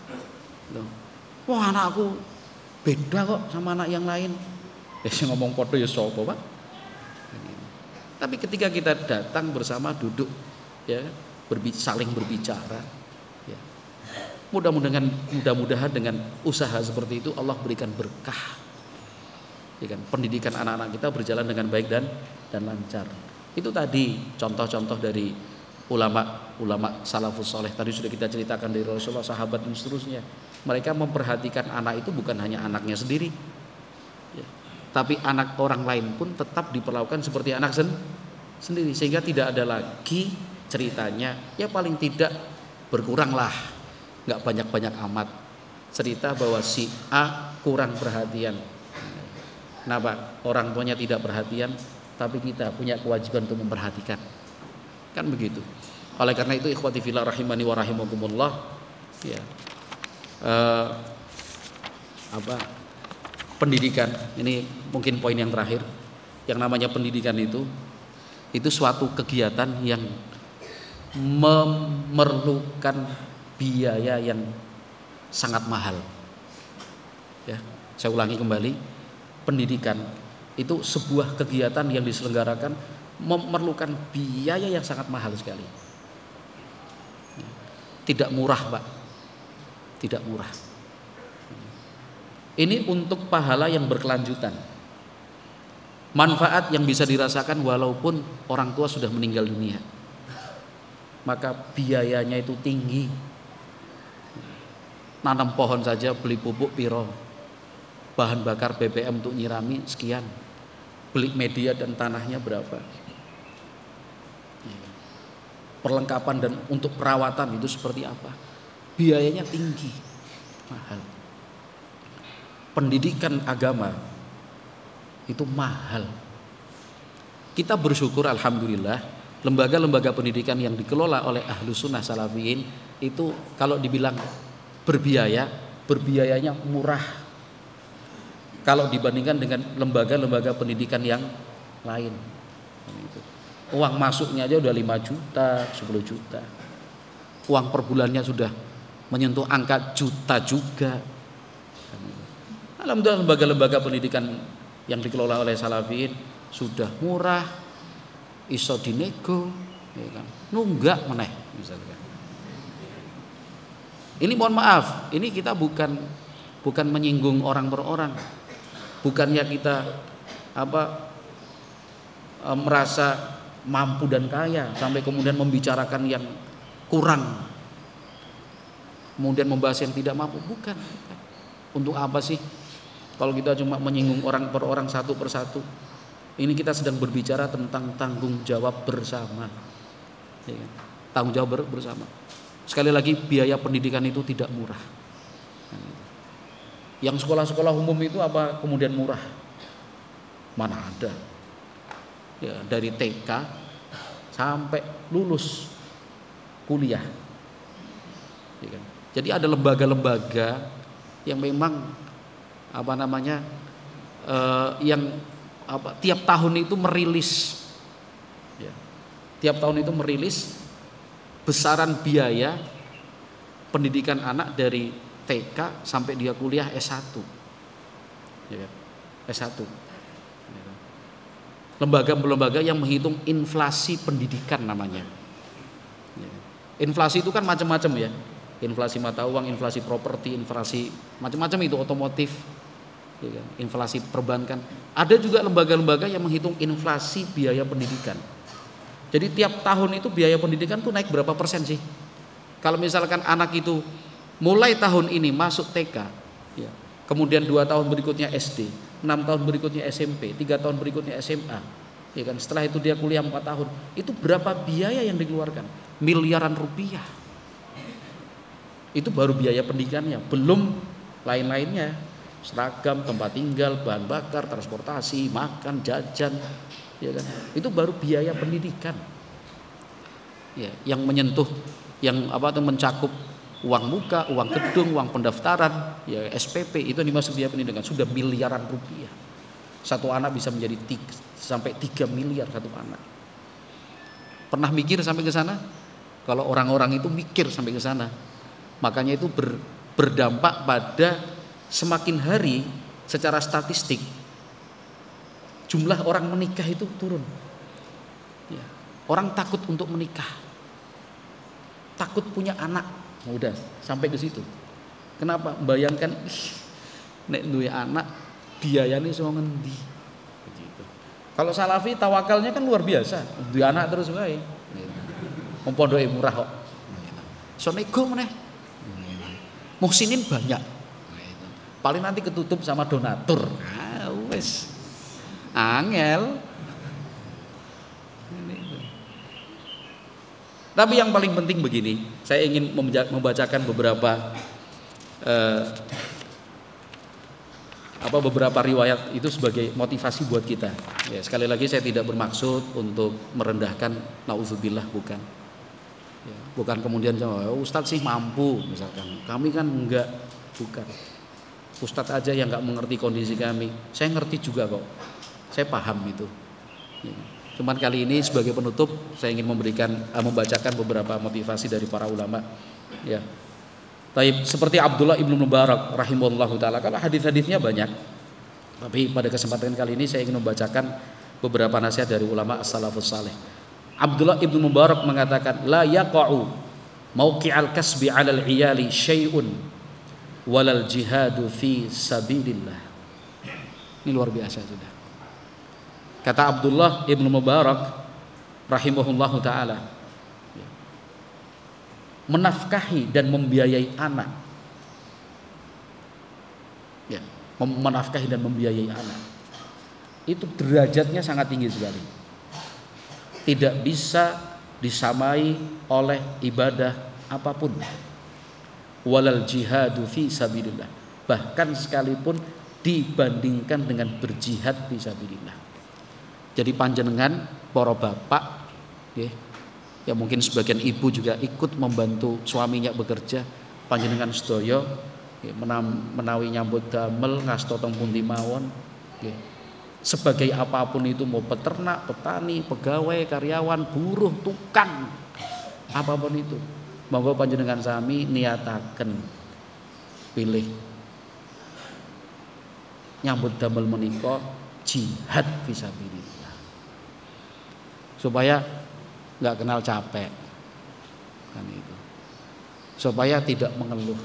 Speaker 1: Wah, anakku beda kok sama anak yang lain. Sing ngomong padha ya sapa, Pak? Tapi ketika kita datang bersama duduk ya, saling berbicara ya. Mudah-mudahan dengan usaha seperti itu Allah berikan berkah. Ya kan? Pendidikan anak-anak kita berjalan dengan baik dan lancar. Itu tadi contoh-contoh dari ulama salafus saleh. Tadi sudah kita ceritakan dari Rasulullah, sahabat dan seterusnya. Mereka memperhatikan anak itu bukan hanya anaknya sendiri ya, tapi anak orang lain pun tetap diperlakukan seperti anak sendiri, sehingga tidak ada lagi ceritanya ya paling tidak berkuranglah, nggak banyak-banyak amat cerita bahwa si A kurang perhatian. Kenapa? Orang tuanya tidak perhatian, tapi kita punya kewajiban untuk memperhatikan, kan begitu. Oleh karena itu ikhwati fillah rahimani wa rahimakumullah ya, pendidikan ini mungkin poin yang terakhir. Yang namanya pendidikan itu suatu kegiatan yang memerlukan biaya yang sangat mahal ya. Saya ulangi kembali, pendidikan itu sebuah kegiatan yang diselenggarakan memerlukan biaya yang sangat mahal sekali. Tidak murah, Pak. Tidak murah. Ini untuk pahala yang berkelanjutan. Manfaat yang bisa dirasakan walaupun orang tua sudah meninggal dunia. Maka biayanya itu tinggi. Nanam pohon saja beli pupuk piro. Bahan bakar BBM untuk nyirami sekian. Beli media dan tanahnya berapa. Perlengkapan dan untuk perawatan itu seperti apa. Biayanya tinggi, mahal. Pendidikan agama itu mahal. Kita bersyukur alhamdulillah lembaga-lembaga pendidikan yang dikelola oleh Ahlus Sunnah Salafiyin itu kalau dibilang berbiayanya murah kalau dibandingkan dengan lembaga-lembaga pendidikan yang lain. Uang masuknya aja udah 5 juta, 10 juta. Uang per bulannya sudah menyentuh angka juta juga. Alhamdulillah lembaga-lembaga pendidikan yang dikelola oleh Salafiyin sudah murah, iso dinego, ya kan? Nunggak meneh misalkan. Ini mohon maaf, ini kita bukan menyinggung orang per orang. Bukannya kita merasa mampu dan kaya sampai kemudian membicarakan yang kurang, kemudian membahas yang tidak mampu, bukan. Untuk apa sih Kalau kita cuma menyinggung orang per orang, satu persatu, ini kita sedang berbicara tentang tanggung jawab bersama, ya kan? Tanggung jawab bersama. Sekali lagi, biaya pendidikan itu tidak murah. Yang sekolah-sekolah umum itu apa kemudian murah? Mana ada? Ya, dari TK sampai lulus kuliah, ya kan? Jadi ada lembaga-lembaga yang memang yang tiap tahun itu merilis, ya, tiap tahun itu merilis besaran biaya pendidikan anak dari TK sampai dia kuliah S1, ya, S1. Lembaga-lembaga yang menghitung inflasi pendidikan namanya. Inflasi itu kan macam-macam ya, inflasi mata uang, inflasi properti, inflasi macam-macam itu, otomotif, ya kan? Inflasi perbankan. Ada juga lembaga-lembaga yang menghitung inflasi biaya pendidikan. Jadi tiap tahun itu biaya pendidikan tuh naik berapa persen sih? Kalau misalkan anak itu mulai tahun ini masuk TK, ya, kemudian 2 tahun berikutnya SD, 6 tahun berikutnya SMP, 3 tahun berikutnya SMA, ya kan? Setelah itu dia kuliah 4 tahun, itu berapa biaya yang dikeluarkan? Miliaran rupiah. Itu baru biaya pendidikannya, belum lain-lainnya, seragam, tempat tinggal, bahan bakar, transportasi, makan, jajan, ya kan? Itu baru biaya pendidikan, ya, yang menyentuh, yang mencakup uang muka, uang gedung, uang pendaftaran, ya, SPP, itu dimaksud biaya pendidikan, sudah miliaran rupiah. Satu anak bisa menjadi sampai 3 miliar satu anak. Pernah mikir sampai ke sana? Kalau orang-orang itu mikir sampai ke sana, makanya itu berdampak pada semakin hari secara statistik jumlah orang menikah itu turun. Ya, orang takut untuk menikah, takut punya anak. Udah sampai ke situ. Kenapa? Bayangkan, nek duwe anak biayanya semua ngendi. Begitu. Kalau salafi tawakalnya kan luar biasa, duwe anak terus wae. Pondoke murah kok. So nego meneh. Muhsinin banyak. Paling nanti ketutup sama donatur. Wes. Angel. Tapi yang paling penting begini, saya ingin membacakan beberapa riwayat itu sebagai motivasi buat kita. Ya, sekali lagi saya tidak bermaksud untuk merendahkan, nauzubillah, bukan. Ya, bukan kemudian Ustadz sih mampu misalkan, kami kan enggak, bukan. Ustadz aja yang enggak mengerti kondisi kami, saya ngerti juga kok, saya paham itu. Ya. Cuman kali ini sebagai penutup saya ingin membacakan beberapa motivasi dari para ulama. Ya. Taib, seperti Abdullah ibnu Mubarak rahimahullahu taala. Kalau hadis-hadisnya banyak, tapi pada kesempatan kali ini saya ingin membacakan beberapa nasihat dari ulama as-salafus saleh. Abdullah ibnu Mubarak mengatakan, la yaqa'u mauqi'al kasbi 'alal 'iyali syai'un walal jihadu fi sabilillah. Ini luar biasa sudah. Kata Abdullah ibnu Mubarak rahimahullahu ta'ala, menafkahi dan membiayai anak, ya, menafkahi dan membiayai anak itu derajatnya sangat tinggi sekali, tidak bisa disamai oleh ibadah apapun. Walal jihadu fi sabilillah, bahkan sekalipun dibandingkan dengan berjihad fi sabilillah. Jadi panjenengan para bapak, ya mungkin sebagian ibu juga ikut membantu suaminya bekerja, panjenengan sedaya menawi nyambut damel ngasta teng pundi mawon, sebagai apapun itu, mau peternak, petani, pegawai, karyawan, buruh, tukang, apapun itu, monggo panjenengan sami niataken pilih nyambut damel menika jihad fisabilillah, supaya nggak kenal capek, kan itu, supaya tidak mengeluh,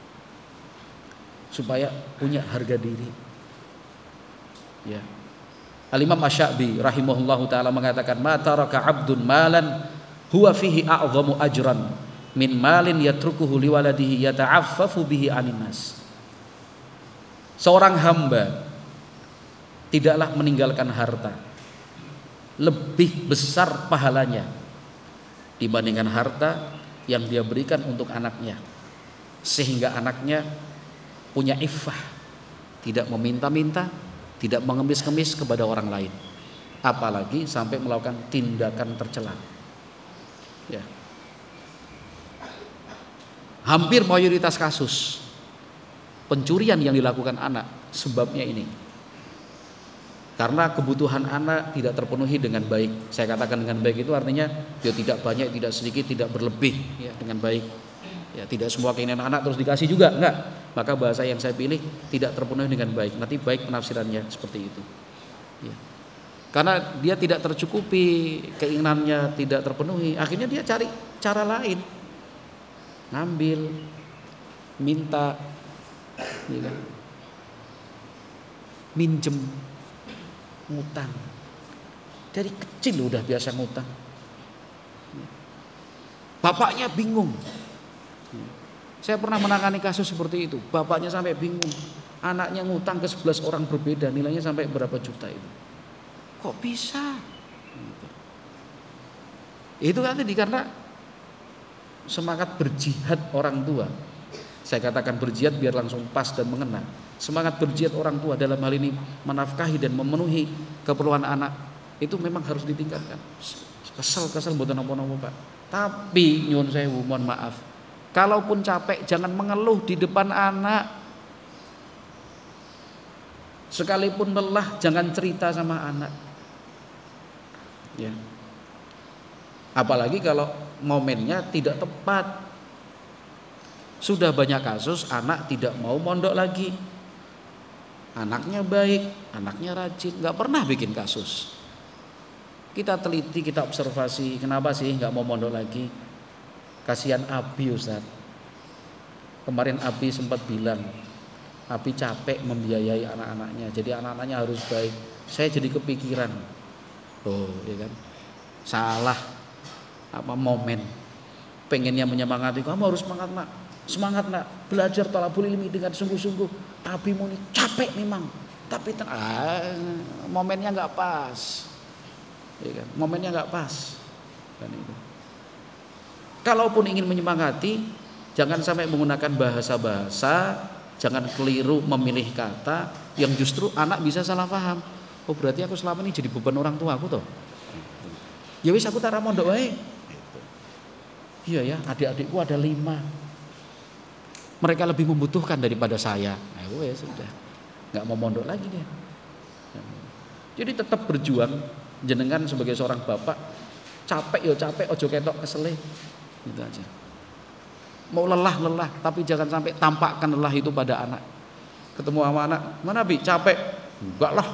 Speaker 1: supaya punya harga diri. Ya, Al-Imam Asy-Sya'bi rahimahullahu taala mengatakan, ma taraka 'abdun malan huwa fihi a'dhamu ajran min malin yatrukuhu liwaladihi yata'affafu bihi 'anin nas. Seorang hamba tidaklah meninggalkan harta lebih besar pahalanya dibandingkan harta yang dia berikan untuk anaknya, sehingga anaknya punya iffah, tidak meminta-minta, tidak mengemis-kemis kepada orang lain, apalagi sampai melakukan tindakan tercela. Ya. Hampir mayoritas kasus pencurian yang dilakukan anak sebabnya ini, karena kebutuhan anak tidak terpenuhi dengan baik. Saya katakan dengan baik itu artinya dia tidak banyak, tidak sedikit, tidak berlebih, ya, dengan baik. Ya, tidak semua keinginan anak terus dikasih juga, enggak. Maka bahasa yang saya pilih tidak terpenuhi dengan baik. Nanti baik penafsirannya seperti itu. Ya. Karena dia tidak tercukupi, keinginannya tidak terpenuhi, akhirnya dia cari cara lain, ngambil, minta, ya kan? Minjem, ngutang. Dari kecil udah biasa ngutang. Bapaknya bingung. Saya pernah menangani kasus seperti itu. Bapaknya sampai bingung. Anaknya ngutang ke 11 orang berbeda, nilainya sampai berapa juta itu. Kok bisa? Itu kan tadi karena semangat berjihad orang tua. Saya katakan berjihad biar langsung pas dan mengena. Semangat berjihad orang tua dalam hal ini menafkahi dan memenuhi keperluan anak itu memang harus ditingkatkan. Kesel mboten napa-napa, Pak. Tapi nyuwun sewu, mohon maaf. Kalaupun capek jangan mengeluh di depan anak. Sekalipun lelah jangan cerita sama anak. Ya. Apalagi kalau momennya tidak tepat. Sudah banyak kasus anak tidak mau mondok lagi. Anaknya baik, anaknya rajin, nggak pernah bikin kasus. Kita teliti, kita observasi, kenapa sih nggak mau mondok lagi? Kasihan Abi, Ustaz. Kemarin Abi sempat bilang, Abi capek membiayai anak-anaknya, jadi anak-anaknya harus baik. Saya jadi kepikiran, oh, ya kan, salah apa momen. Pengennya menyemangati, kamu harus semangat nak, belajar thalabul ilmi dengan sungguh-sungguh. Abi muni capek memang, tapi momennya nggak pas, ya kan? Momennya nggak pas, kan itu. Kalaupun ingin menyemangati, jangan sampai menggunakan bahasa-bahasa, jangan keliru memilih kata yang justru anak bisa salah paham. Oh berarti aku selama ini jadi beban orang tua aku toh. Ya wis aku tak mondok wae. Iya ya, adik-adikku ada 5. Mereka lebih membutuhkan daripada saya. Ya sudah, nggak mau mondok lagi dia. Jadi tetap berjuang, jenengan sebagai seorang bapak, capek ya capek, ojo ketok kesele, gitu aja. Mau lelah, tapi jangan sampai tampakkan lelah itu pada anak. Ketemu sama anak, mana Bi, capek? Enggak lah.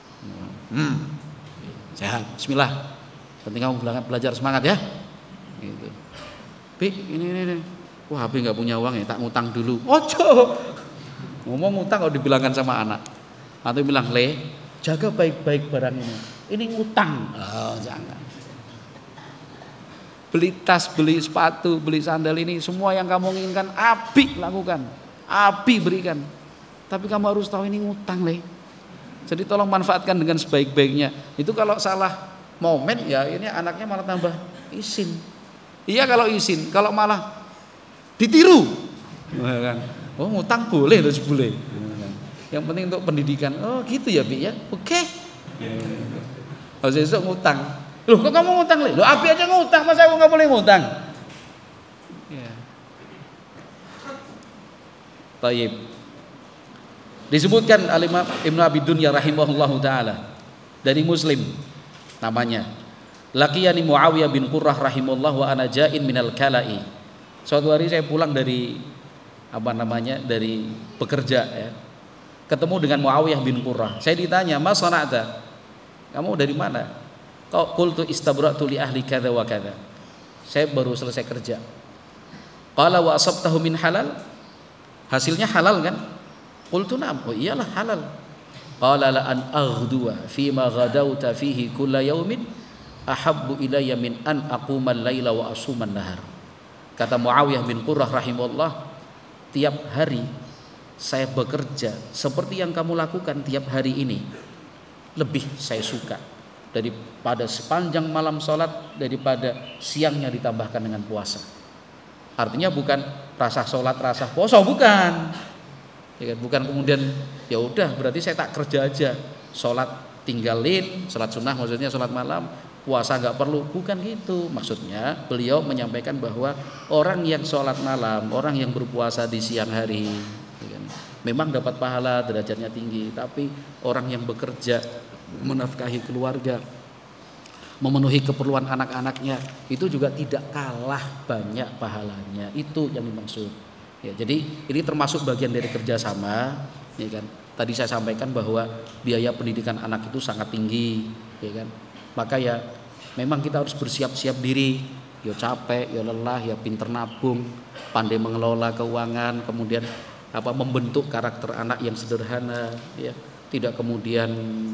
Speaker 1: Sehat, bismillah. Penting kamu belajar semangat ya. Gitu. Bi, ini. Wah, Abi nggak punya uang ya, tak ngutang dulu. Ojo. Ngomong ngutang kalau dibilangkan sama anak. Atau bilang, "Le, jaga baik-baik barang ini. Ini ngutang." Oh, jangan. Beli tas, beli sepatu, beli sandal ini semua yang kamu inginkan Abi lakukan. Abi berikan. Tapi kamu harus tahu ini ngutang, Le. Jadi tolong manfaatkan dengan sebaik-baiknya. Itu kalau salah momen ya ini anaknya malah tambah isin. Iya kalau isin, kalau malah ditiru. Kan? Oh ngutang boleh terus boleh. Yang penting untuk pendidikan. Oh gitu ya Bi ya. Oke. Harus besok ngutang. Loh kok kamu ngutang Le? Loh Abi aja ngutang, masa aku nggak boleh ngutang? Ya. Taib. Disebutkan Al-Imam Ibnu Abi Dunya rahimahullahu taala dari Muslim namanya. Laqiyani Muawiyah bin Qurrah rahimahullah wa ana ja'in minal kala'i. Suatu hari saya pulang dari dari bekerja ya. Ketemu dengan Muawiyah bin Qurrah. Saya ditanya, "Mas sana'ta? Kamu dari mana?" Qultu istabra'tu li ahli kadza wa kadza. Saya baru selesai kerja. Qala wa asabtahu min halal? Hasilnya halal kan? Qultu na'am. Oh iyalah halal. Qala la an aghduwa fi ma ghadawta fihi kulla yaumin ahabbu ilayya min an aquma al-laila wa asuma an-nahar. Kata Muawiyah bin Qurrah rahimahullah, tiap hari saya bekerja seperti yang kamu lakukan tiap hari ini, lebih saya suka daripada sepanjang malam sholat, daripada siangnya ditambahkan dengan puasa. Artinya bukan rasa sholat rasa puasa, bukan, ya kan? Bukan kemudian ya udah berarti saya tak kerja aja, sholat tinggalin, sholat sunnah maksudnya sholat malam, puasa nggak perlu, bukan gitu. Maksudnya beliau menyampaikan bahwa orang yang sholat malam, orang yang berpuasa di siang hari, ya kan, memang dapat pahala, derajatnya tinggi. Tapi orang yang bekerja, menafkahi keluarga, memenuhi keperluan anak-anaknya, itu juga tidak kalah banyak pahalanya. Itu yang dimaksud. Ya, jadi ini termasuk bagian dari kerjasama, ya kan. Tadi saya sampaikan bahwa biaya pendidikan anak itu sangat tinggi, ya kan. Maka ya memang kita harus bersiap-siap diri. Ya capek, ya lelah, ya pinter nabung, pandai mengelola keuangan, kemudian membentuk karakter anak yang sederhana, ya. Tidak kemudian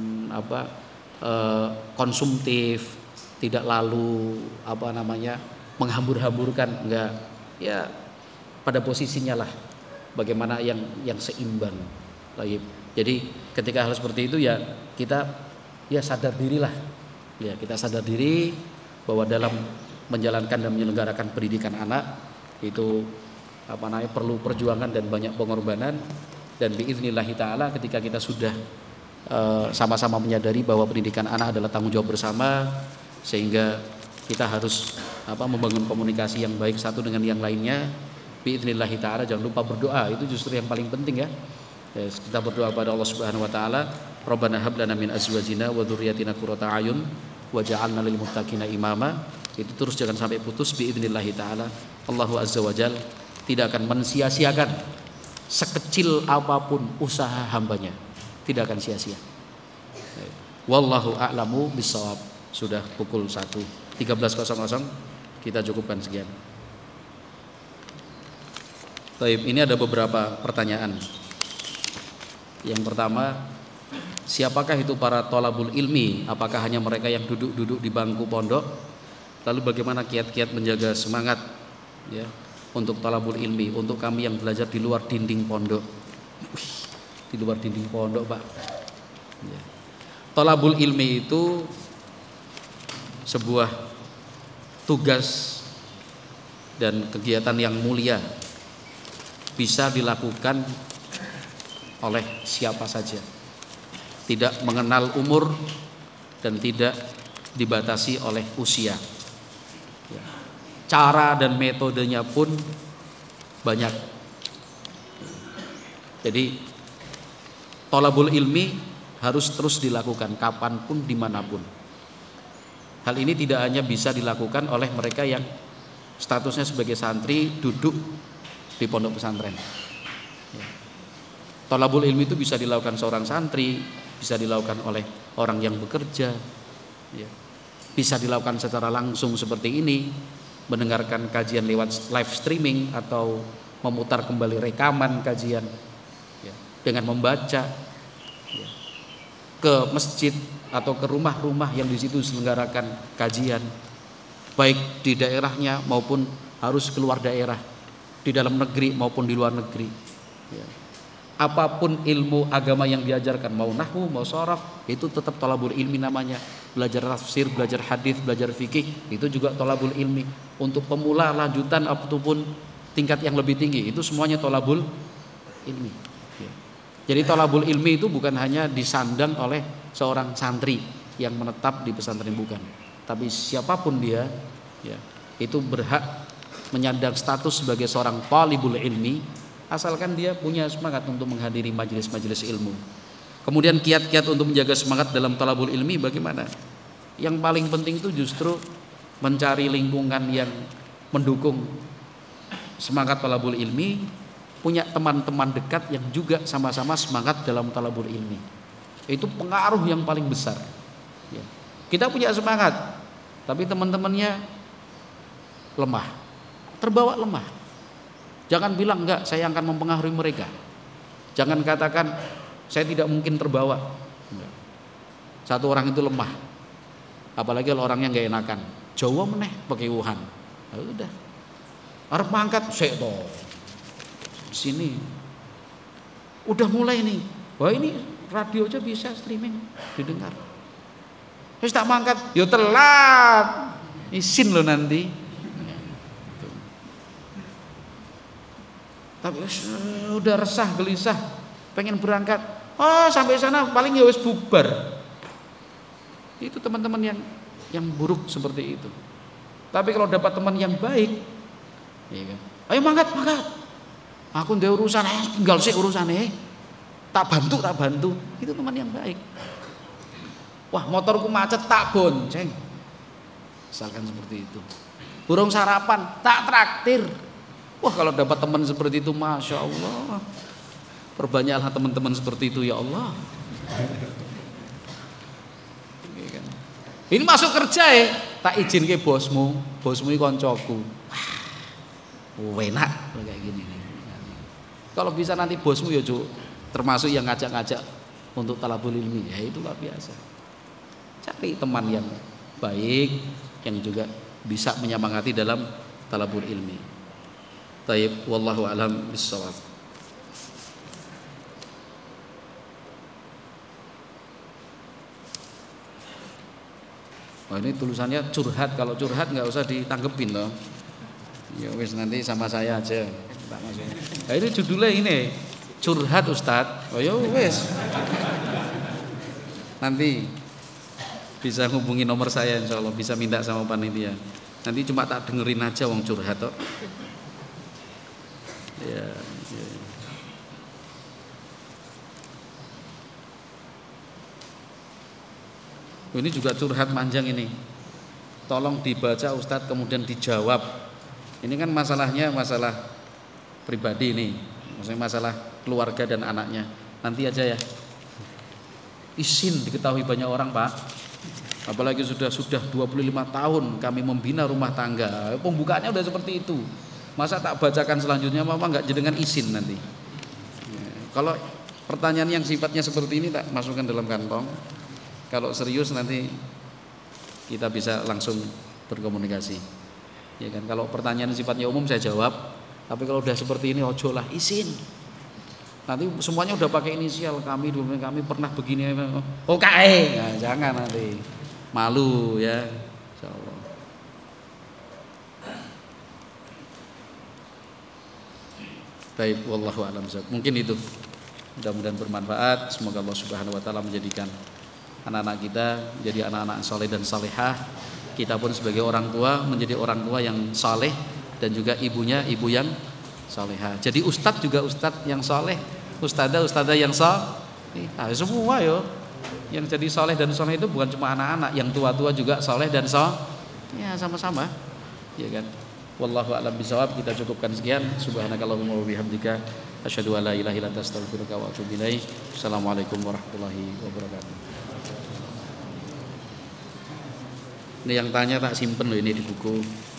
Speaker 1: konsumtif, tidak lalu menghambur-hamburkan, enggak. Ya pada posisinya lah, bagaimana yang seimbang. Jadi ketika hal seperti itu ya kita ya sadar dirilah, ya kita sadar diri bahwa dalam menjalankan dan menyelenggarakan pendidikan anak itu perlu perjuangan dan banyak pengorbanan. Dan biiznillahi ta'ala ketika kita sudah sama-sama menyadari bahwa pendidikan anak adalah tanggung jawab bersama, sehingga kita harus membangun komunikasi yang baik satu dengan yang lainnya, biiznillahi ta'ala jangan lupa berdoa. Itu justru yang paling penting, ya. Kita berdoa pada Allah Subhanahu wa taala, Rabbana hab lana min azwajina wa dzurriyyatina qurrata a'yun waj'alna lil muttaqina imama. Itu terus jangan sampai putus biiznillahi ta'ala. Allahu azza wajal tidak akan mensia-siakan sekecil apapun usaha hambanya, tidak akan sia-sia. Wallahu a'lamu bissawab. Sudah pukul 1.13.00, kita cukupkan sekian. Baik, ini ada beberapa pertanyaan. Yang pertama, siapakah itu para thalabul ilmi? Apakah hanya mereka yang duduk-duduk di bangku pondok? Lalu bagaimana kiat-kiat menjaga semangat, ya, untuk thalabul ilmi, untuk kami yang belajar di luar dinding pondok? Di luar dinding pondok, Pak. Ya. Thalabul ilmi itu sebuah tugas dan kegiatan yang mulia, bisa dilakukan oleh siapa saja, tidak mengenal umur dan tidak dibatasi oleh usia. Cara dan metodenya pun banyak. Jadi thalabul ilmi harus terus dilakukan kapanpun, dimanapun. Hal ini tidak hanya bisa dilakukan oleh mereka yang statusnya sebagai santri duduk di pondok pesantren. Thalabul ilmi itu bisa dilakukan seorang santri, bisa dilakukan oleh orang yang bekerja, bisa dilakukan secara langsung seperti ini, mendengarkan kajian lewat live streaming atau memutar kembali rekaman kajian, dengan membaca, ke masjid atau ke rumah-rumah yang di situ diselenggarakan kajian, baik di daerahnya maupun harus keluar daerah, di dalam negeri maupun di luar negeri. Apapun ilmu agama yang diajarkan, mau nahwu, mau sharaf, itu tetap thalabul ilmi namanya. Belajar tafsir, belajar hadis, belajar fikih, itu juga thalabul ilmi. Untuk pemula, lanjutan ataupun tingkat yang lebih tinggi, itu semuanya thalabul ilmi. Jadi thalabul ilmi itu bukan hanya disandang oleh seorang santri yang menetap di pesantren, bukan. Tapi siapapun dia, itu berhak menyandang status sebagai seorang thalibul ilmi, asalkan dia punya semangat untuk menghadiri majelis-majelis ilmu. Kemudian kiat-kiat untuk menjaga semangat dalam thalabul ilmi bagaimana? Yang paling penting itu justru mencari lingkungan yang mendukung semangat thalabul ilmi, punya teman-teman dekat yang juga sama-sama semangat dalam thalabul ilmi. Itu pengaruh yang paling besar. Kita punya semangat, tapi teman-temannya lemah, terbawa lemah. Jangan bilang enggak, saya akan mempengaruhi mereka. Jangan katakan saya tidak mungkin terbawa. Satu orang itu lemah, apalagi kalau orangnya enggak enakan. Jawa meneh pakai Wuhan. Ya udah. Arep mangkat sik to. Sini. udah mulai nih. Wah ini radio aja bisa streaming didengar. Terus tak mangkat, yo telat. Isin lo nanti. Tapi udah resah gelisah, pengen berangkat. Oh sampai sana paling ya wis bubar. Itu teman-teman yang buruk seperti itu. Tapi kalau dapat teman yang baik, ya kan? Ayo mangkat. Aku ndek urusan, tinggal sih urusane. Tak bantu. Itu teman yang baik. Wah motorku macet tak bonceng. Misalkan seperti itu. Burung sarapan tak traktir. Wah kalau dapat teman seperti itu, masya Allah. Perbanyaklah teman-teman seperti itu ya Allah. Ini masuk kerja ya, tak izin ke bosmu ini koncoku. Wah, enak kayak gini. Kalau bisa nanti bosmu ya termasuk yang ngajak-ngajak untuk talabul ilmi, ya itulah biasa. Cari teman yang baik, yang juga bisa menyemangati dalam talabul ilmi. Taib, wallahu a'lam bissawab. Wah ini tulisannya curhat, kalau curhat nggak usah ditanggepin loh. Ya wis nanti sama saya aja. Nah ini judulnya ini curhat Ustadz. Oh ya wis. Nanti bisa hubungi nomor saya insya Allah, bisa minta sama panitia. Nanti cuma tak dengerin aja wong curhat toh. Ya. Ini juga curhat panjang ini. Tolong dibaca Ustadz kemudian dijawab. Ini kan masalahnya masalah pribadi ini. Maksudnya masalah keluarga dan anaknya. Nanti aja ya. Izin diketahui banyak orang, Pak. Apalagi sudah 25 tahun kami membina rumah tangga. Pembukaannya udah seperti itu. Masa tak bacakan selanjutnya Mama enggak jenengan izin nanti. Kalau pertanyaan yang sifatnya seperti ini tak masukkan dalam kantong. Kalau serius nanti kita bisa langsung berkomunikasi. Ya kan, kalau pertanyaan sifatnya umum saya jawab, tapi kalau udah seperti ini ojo lah izin. Nanti semuanya udah pakai inisial, kami pernah begini. OKE. Nah, jangan nanti. Malu ya. Insyaallah. Baik, wallahu a'lam bishawab. Mungkin itu. Mudah-mudahan bermanfaat. Semoga Allah Subhanahu wa taala menjadikan anak-anak kita jadi anak-anak saleh dan salehah. Kita pun sebagai orang tua menjadi orang tua yang saleh dan juga ibunya ibu yang salehah. Jadi ustadz juga ustadz yang saleh, ustadzah yang saleh. Semua yo. Yang jadi saleh dan saleh itu bukan cuma anak-anak, yang tua-tua juga saleh dan saleh. Ya sama-sama. Ya kan. Wallahu a'lam bishawab. Kita cukupkan sekian. Subhanakallahumma wa bihamdika asyhadu an la ilaha illa anta astaghfiruka wa atubu ilaik. Assalamualaikum warahmatullahi wabarakatuh. Ini yang tanya tak simpen loh ini di buku.